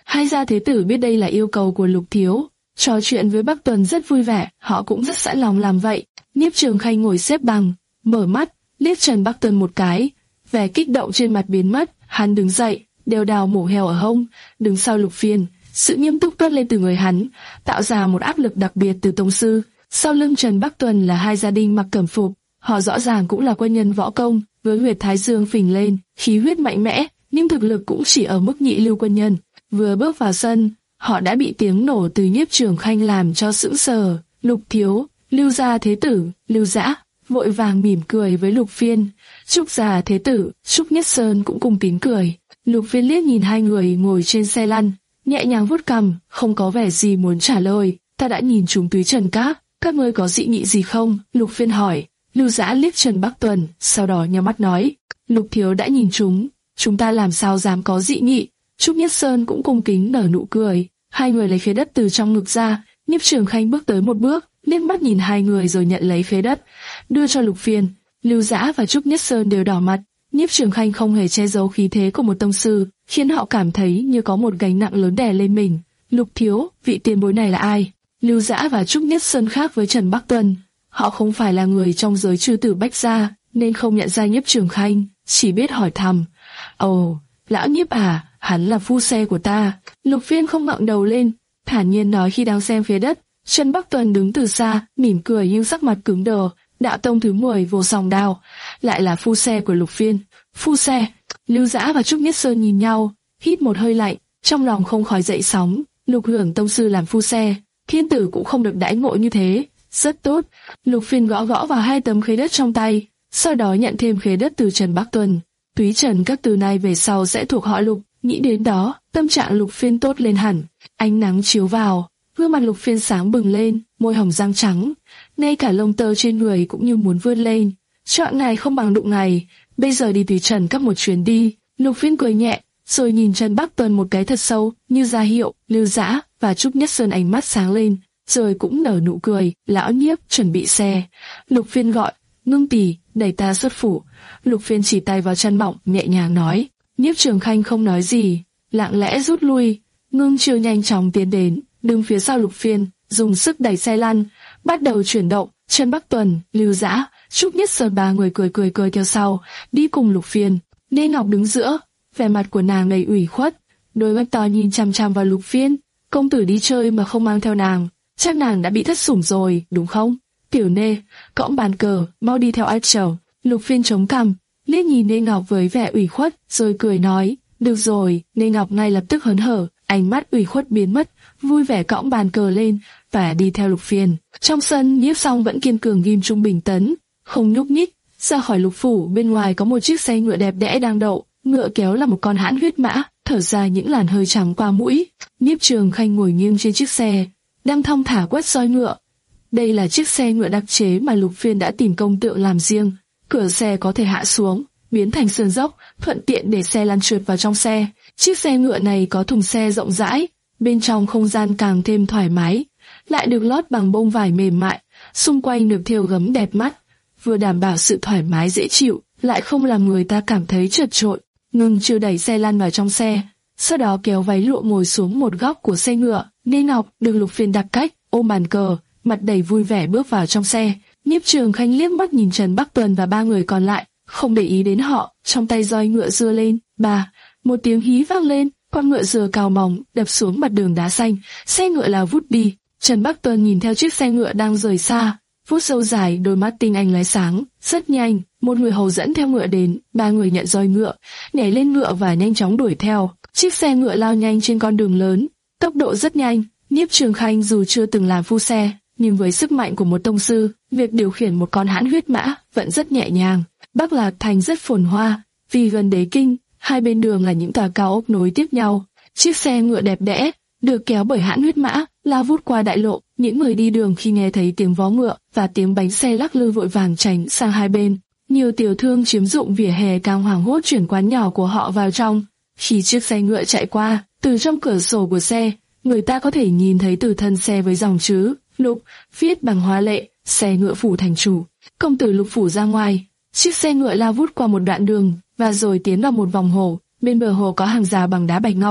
Hai gia thế tử biết đây là yêu cầu của Lục Thiếu, trò chuyện với Bắc Tuần rất vui vẻ, họ cũng rất sẵn lòng làm vậy. Nhiếp Trường Khanh ngồi xếp bằng, mở mắt, liếc Trần Bắc Tuần một cái, vẻ kích động trên mặt biến mất, hắn đứng dậy, đeo đào mổ heo ở hông, đứng sau Lục Phiên, sự nghiêm túc toát lên từ người hắn, tạo ra một áp lực đặc biệt từ tông sư. Sau lưng Trần Bắc Tuần là hai gia đình mặc cẩm phục, họ rõ ràng cũng là quân nhân võ công, với huyệt thái dương phình lên, khí huyết mạnh mẽ, nhưng thực lực cũng chỉ ở mức nhị lưu quân nhân. Vừa bước vào sân, họ đã bị tiếng nổ từ Nhiếp Trường Khanh làm cho sững sờ. Lục Thiếu, Lưu gia thế tử, Lưu Dã vội vàng mỉm cười với Lục Phiên. Trúc gia thế tử, Trúc Nhất Sơn cũng cùng tín cười. Lục Phiên liếc nhìn hai người ngồi trên xe lăn, nhẹ nhàng vuốt cằm, không có vẻ gì muốn trả lời. Ta đã nhìn chúng túy trần các, các ngươi có dị nghị gì không? Lục Phiên hỏi. Lưu Dã liếc Trần Bắc Tuần, sau đó nhắm mắt nói, Lục Thiếu đã nhìn chúng, chúng ta làm sao dám có dị nghị. Trúc Nhất Sơn cũng cung kính nở nụ cười. Hai người lấy khế đất từ trong ngực ra. Nhiếp Trường Khanh bước tới một bước, liếc mắt nhìn hai người rồi nhận lấy khế đất, đưa cho Lục Phiên. Lưu Dã và Trúc Nhất Sơn đều đỏ mặt. Nhiếp Trường Khanh không hề che giấu khí thế của một tông sư, khiến họ cảm thấy như có một gánh nặng lớn đè lên mình. Lục Thiếu, vị tiền bối này là ai? Lưu Dã và Trúc Nhất Sơn khác với Trần Bắc Tuần, họ không phải là người trong giới chư tử Bách gia, nên không nhận ra Nhiếp Trường Khanh, chỉ biết hỏi thầm. Ồ, lão Nhiếp à, hắn là phu xe của ta. Lục Phiên không ngẩng đầu lên, thản nhiên nói khi đang xem phía đất. Trần Bắc Tuần đứng từ xa, mỉm cười nhưng sắc mặt cứng đờ. Đạo tông thứ mười Vô Song Đao, lại là phu xe của Lục Phiên. Phu xe. Lưu Dã và Trúc Nhất Sơn nhìn nhau, hít một hơi lạnh, trong lòng không khỏi dậy sóng. Lục Hưởng tông sư làm phu xe, thiên tử cũng không được đãi ngộ như thế. Rất tốt. Lục Phiên gõ gõ vào hai tấm khế đất trong tay, sau đó nhận thêm khế đất từ Trần Bắc Tuần. Túy Trần các từ nay về sau sẽ thuộc họ Lục. Nghĩ đến đó, tâm trạng Lục Phiên tốt lên hẳn. Ánh nắng chiếu vào, gương mặt Lục Phiên sáng bừng lên, môi hồng răng trắng, ngay cả lông tơ trên người cũng như muốn vươn lên. Chọn ngày không bằng đụng ngày, bây giờ đi Túy Trần các một chuyến đi. Lục Phiên cười nhẹ, rồi nhìn Trần Bắc Tuần một cái thật sâu, như ra hiệu. Lưu Dã và Trúc Nhất Sơn ánh mắt sáng lên, rồi cũng nở nụ cười. Lão Nhiếp, chuẩn bị xe. Lục Phiên gọi, Ngưng tỷ, đẩy ta xuất phủ. Lục Phiên chỉ tay vào chân mỏng, nhẹ nhàng nói. Nhiếp Trường Khanh không nói gì, lặng lẽ rút lui. Ngưng Chiêu nhanh chóng tiến đến, đứng phía sau Lục Phiên, dùng sức đẩy xe lăn, bắt đầu chuyển động. Trần Bắc Tuần, Lưu Dã, Trúc Nhất Sơn ba người cười cười cười theo sau, đi cùng Lục Phiên. Nê Ngọc đứng giữa, vẻ mặt của nàng đầy ủy khuất, đôi mắt to nhìn chăm chăm vào Lục Phiên. Công tử đi chơi mà không mang theo nàng, chắc nàng đã bị thất sủng rồi, đúng không? Tiểu Nê, cõng bàn cờ, mau đi theo ai chầu. Lục Phiên chống cằm, liếc nhìn Nê Ngọc với vẻ ủy khuất, rồi cười nói, được rồi. Nê Ngọc ngay lập tức hớn hở, ánh mắt ủy khuất biến mất, vui vẻ cõng bàn cờ lên và đi theo Lục Phiên. Trong sân, Nhiếp Song vẫn kiên cường ghim trung bình tấn, không nhúc nhích. Ra khỏi lục phủ, bên ngoài có một chiếc xe ngựa đẹp đẽ đang đậu, ngựa kéo là một con hãn huyết mã, thở ra những làn hơi trắng qua mũi. Nhiếp Trường Khanh ngồi nghiêng trên chiếc xe, đang thong thả quét roi ngựa. Đây là chiếc xe ngựa đặc chế mà Lục Phiên đã tìm công tượng làm riêng. Cửa xe có thể hạ xuống, biến thành sườn dốc, thuận tiện để xe lăn trượt vào trong xe. Chiếc xe ngựa này có thùng xe rộng rãi, bên trong không gian càng thêm thoải mái, lại được lót bằng bông vải mềm mại, xung quanh được thêu gấm đẹp mắt, vừa đảm bảo sự thoải mái dễ chịu, lại không làm người ta cảm thấy chật chội. Ngưng Chiêu đẩy xe lăn vào trong xe, sau đó kéo váy lụa ngồi xuống một góc của xe ngựa. Nê Ngọc được Lục Phiên đặt cách, ôm bàn cờ, mặt đầy vui vẻ bước vào trong xe. Nhiếp Trường Khanh liếc mắt nhìn Trần Bắc Tuần và ba người còn lại, không để ý đến họ, trong tay roi ngựa giơ lên. Bà, một tiếng hí vang lên, con ngựa dừa cào móng đập xuống mặt đường đá xanh, xe ngựa lao vút đi. Trần Bắc Tuần nhìn theo chiếc xe ngựa đang rời xa, vuốt râu dài, đôi mắt tinh anh lóe sáng. Rất nhanh, một người hầu dẫn theo ngựa đến, ba người nhận roi ngựa, nhảy lên ngựa và nhanh chóng đuổi theo. Chiếc xe ngựa lao nhanh trên con đường lớn, tốc độ rất nhanh. Nhiếp Trường Khanh dù chưa từng làm phu xe, nhưng với sức mạnh của một tông sư, việc điều khiển một con hãn huyết mã vẫn rất nhẹ nhàng. Bắc Lạc Thành rất phồn hoa, vì gần Đế Kinh, hai bên đường là những tòa cao ốc nối tiếp nhau. Chiếc xe ngựa đẹp đẽ, được kéo bởi hãn huyết mã, lao vút qua đại lộ. Những người đi đường khi nghe thấy tiếng vó ngựa và tiếng bánh xe lắc lư vội vàng tránh sang hai bên. Nhiều tiểu thương chiếm dụng vỉa hè càng hoảng hốt chuyển quán nhỏ của họ vào trong. Khi chiếc xe ngựa chạy qua, từ trong cửa sổ của xe, người ta có thể nhìn thấy từ thân xe với dòng chữ Lục viết bằng hoa lệ, xe ngựa phủ thành chủ. Công tử Lục phủ ra ngoài, chiếc xe ngựa lao vút qua một đoạn đường và rồi tiến vào một vòng hồ. Bên bờ hồ có hàng rào bằng đá bạch ngọc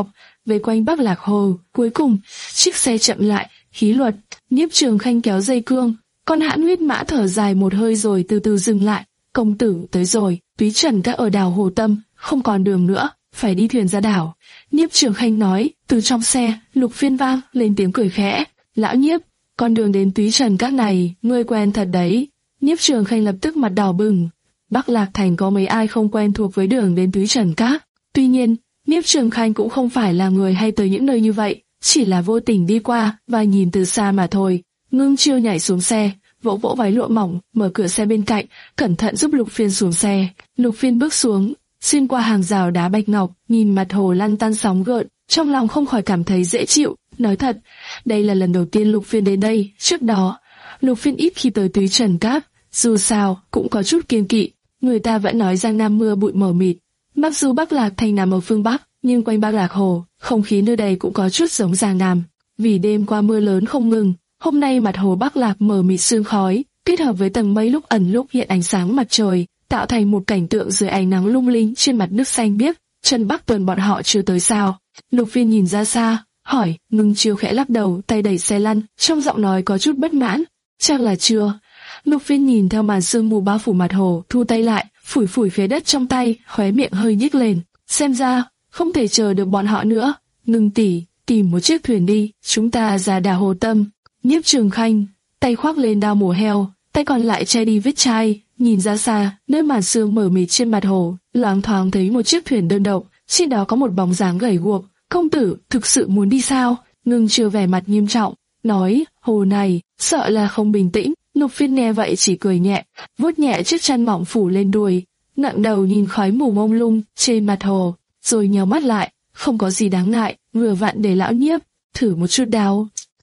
vây quanh Bắc Lạc Hồ. Cuối cùng, chiếc xe chậm lại, khí luật, Nhiếp Trường Khanh kéo dây cương, con hãn huyết mã thở dài một hơi rồi từ từ dừng lại. Công tử tới rồi, Túy Trần Các ở đảo Hồ Tâm, không còn đường nữa, phải đi thuyền ra đảo. Nhiếp Trường Khanh nói. Từ trong xe, Lục Phiên vang lên tiếng cười khẽ. Lão Nhiếp, con đường đến Túy Trần Các này, ngươi quen thật đấy. Nhiếp Trường Khanh lập tức mặt đỏ bừng. Bắc Lạc Thành có mấy ai không quen thuộc với đường đến Túy Trần Các. Tuy nhiên, Nhiếp Trường Khanh cũng không phải là người hay tới những nơi như vậy, chỉ là vô tình đi qua và nhìn từ xa mà thôi. Ngưng Chiêu nhảy xuống xe, vỗ vỗ váy lụa mỏng, mở cửa xe bên cạnh, cẩn thận giúp Lục Phiên xuống xe. Lục Phiên bước xuống, xuyên qua hàng rào đá bạch ngọc, nhìn mặt hồ lăn tăn sóng gợn, trong lòng không khỏi cảm thấy dễ chịu. Nói thật, đây là lần đầu tiên Lục Phiên đến đây. Trước đó, Lục Phiên ít khi tới Túy Trần Các, dù sao cũng có chút kiêng kỵ. Người ta vẫn nói Giang Nam mưa bụi mờ mịt. Mặc dù Bắc Lạc Thành nằm ở phương Bắc, nhưng quanh Bắc Lạc Hồ, không khí nơi đây cũng có chút giống Giang Nam. Vì đêm qua mưa lớn không ngừng, hôm nay mặt hồ Bắc Lạc mờ mịt sương khói, kết hợp với tầng mây lúc ẩn lúc hiện ánh sáng mặt trời, tạo thành một cảnh tượng dưới ánh nắng lung linh trên mặt nước xanh biếc. Trần Bắc Tuần bọn họ chưa tới sao? Lục Phiên nhìn ra xa, hỏi. Ngưng Chiêu khẽ lắc đầu, tay đẩy xe lăn, trong giọng nói có chút bất mãn. Chắc là chưa. Lục Phiên nhìn theo màn sương mù bao phủ mặt hồ, thu tay lại, phủi phủi phía đất trong tay, khóe miệng hơi nhếch lên. Xem ra không thể chờ được bọn họ nữa. Ngưng tỷ, tìm một chiếc thuyền đi, chúng ta ra đảo Hồ Tâm. Nhiếp Trường Khanh tay khoác lên đao mổ heo, tay còn lại che đi vết chai, nhìn ra xa, nơi màn sương mờ mịt trên mặt hồ, loáng thoáng thấy một chiếc thuyền đơn độc, trên đó có một bóng dáng gầy guộc. Công tử thực sự muốn đi sao? Ngưng Chiêu vẻ mặt nghiêm trọng, nói. Hồ này sợ là không bình tĩnh. Lục Phiên nghe vậy chỉ cười nhẹ, vuốt nhẹ chiếc chăn mỏng phủ lên đùi, ngẩng đầu nhìn khói mù mông lung trên mặt hồ, rồi nhắm mắt lại. Không có gì đáng ngại, vừa vặn để lão Nhiếp thử một chút đau.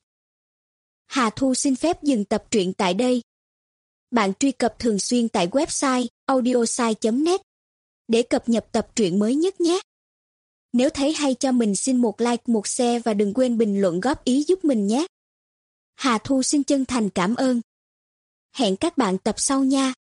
Hà Thu xin phép dừng tập truyện tại đây. Bạn truy cập thường xuyên tại website audiosai chấm net để cập nhật tập truyện mới nhất nhé. Nếu thấy hay cho mình xin một like, một share và đừng quên bình luận góp ý giúp mình nhé. Hà Thu xin chân thành cảm ơn. Hẹn các bạn tập sau nha.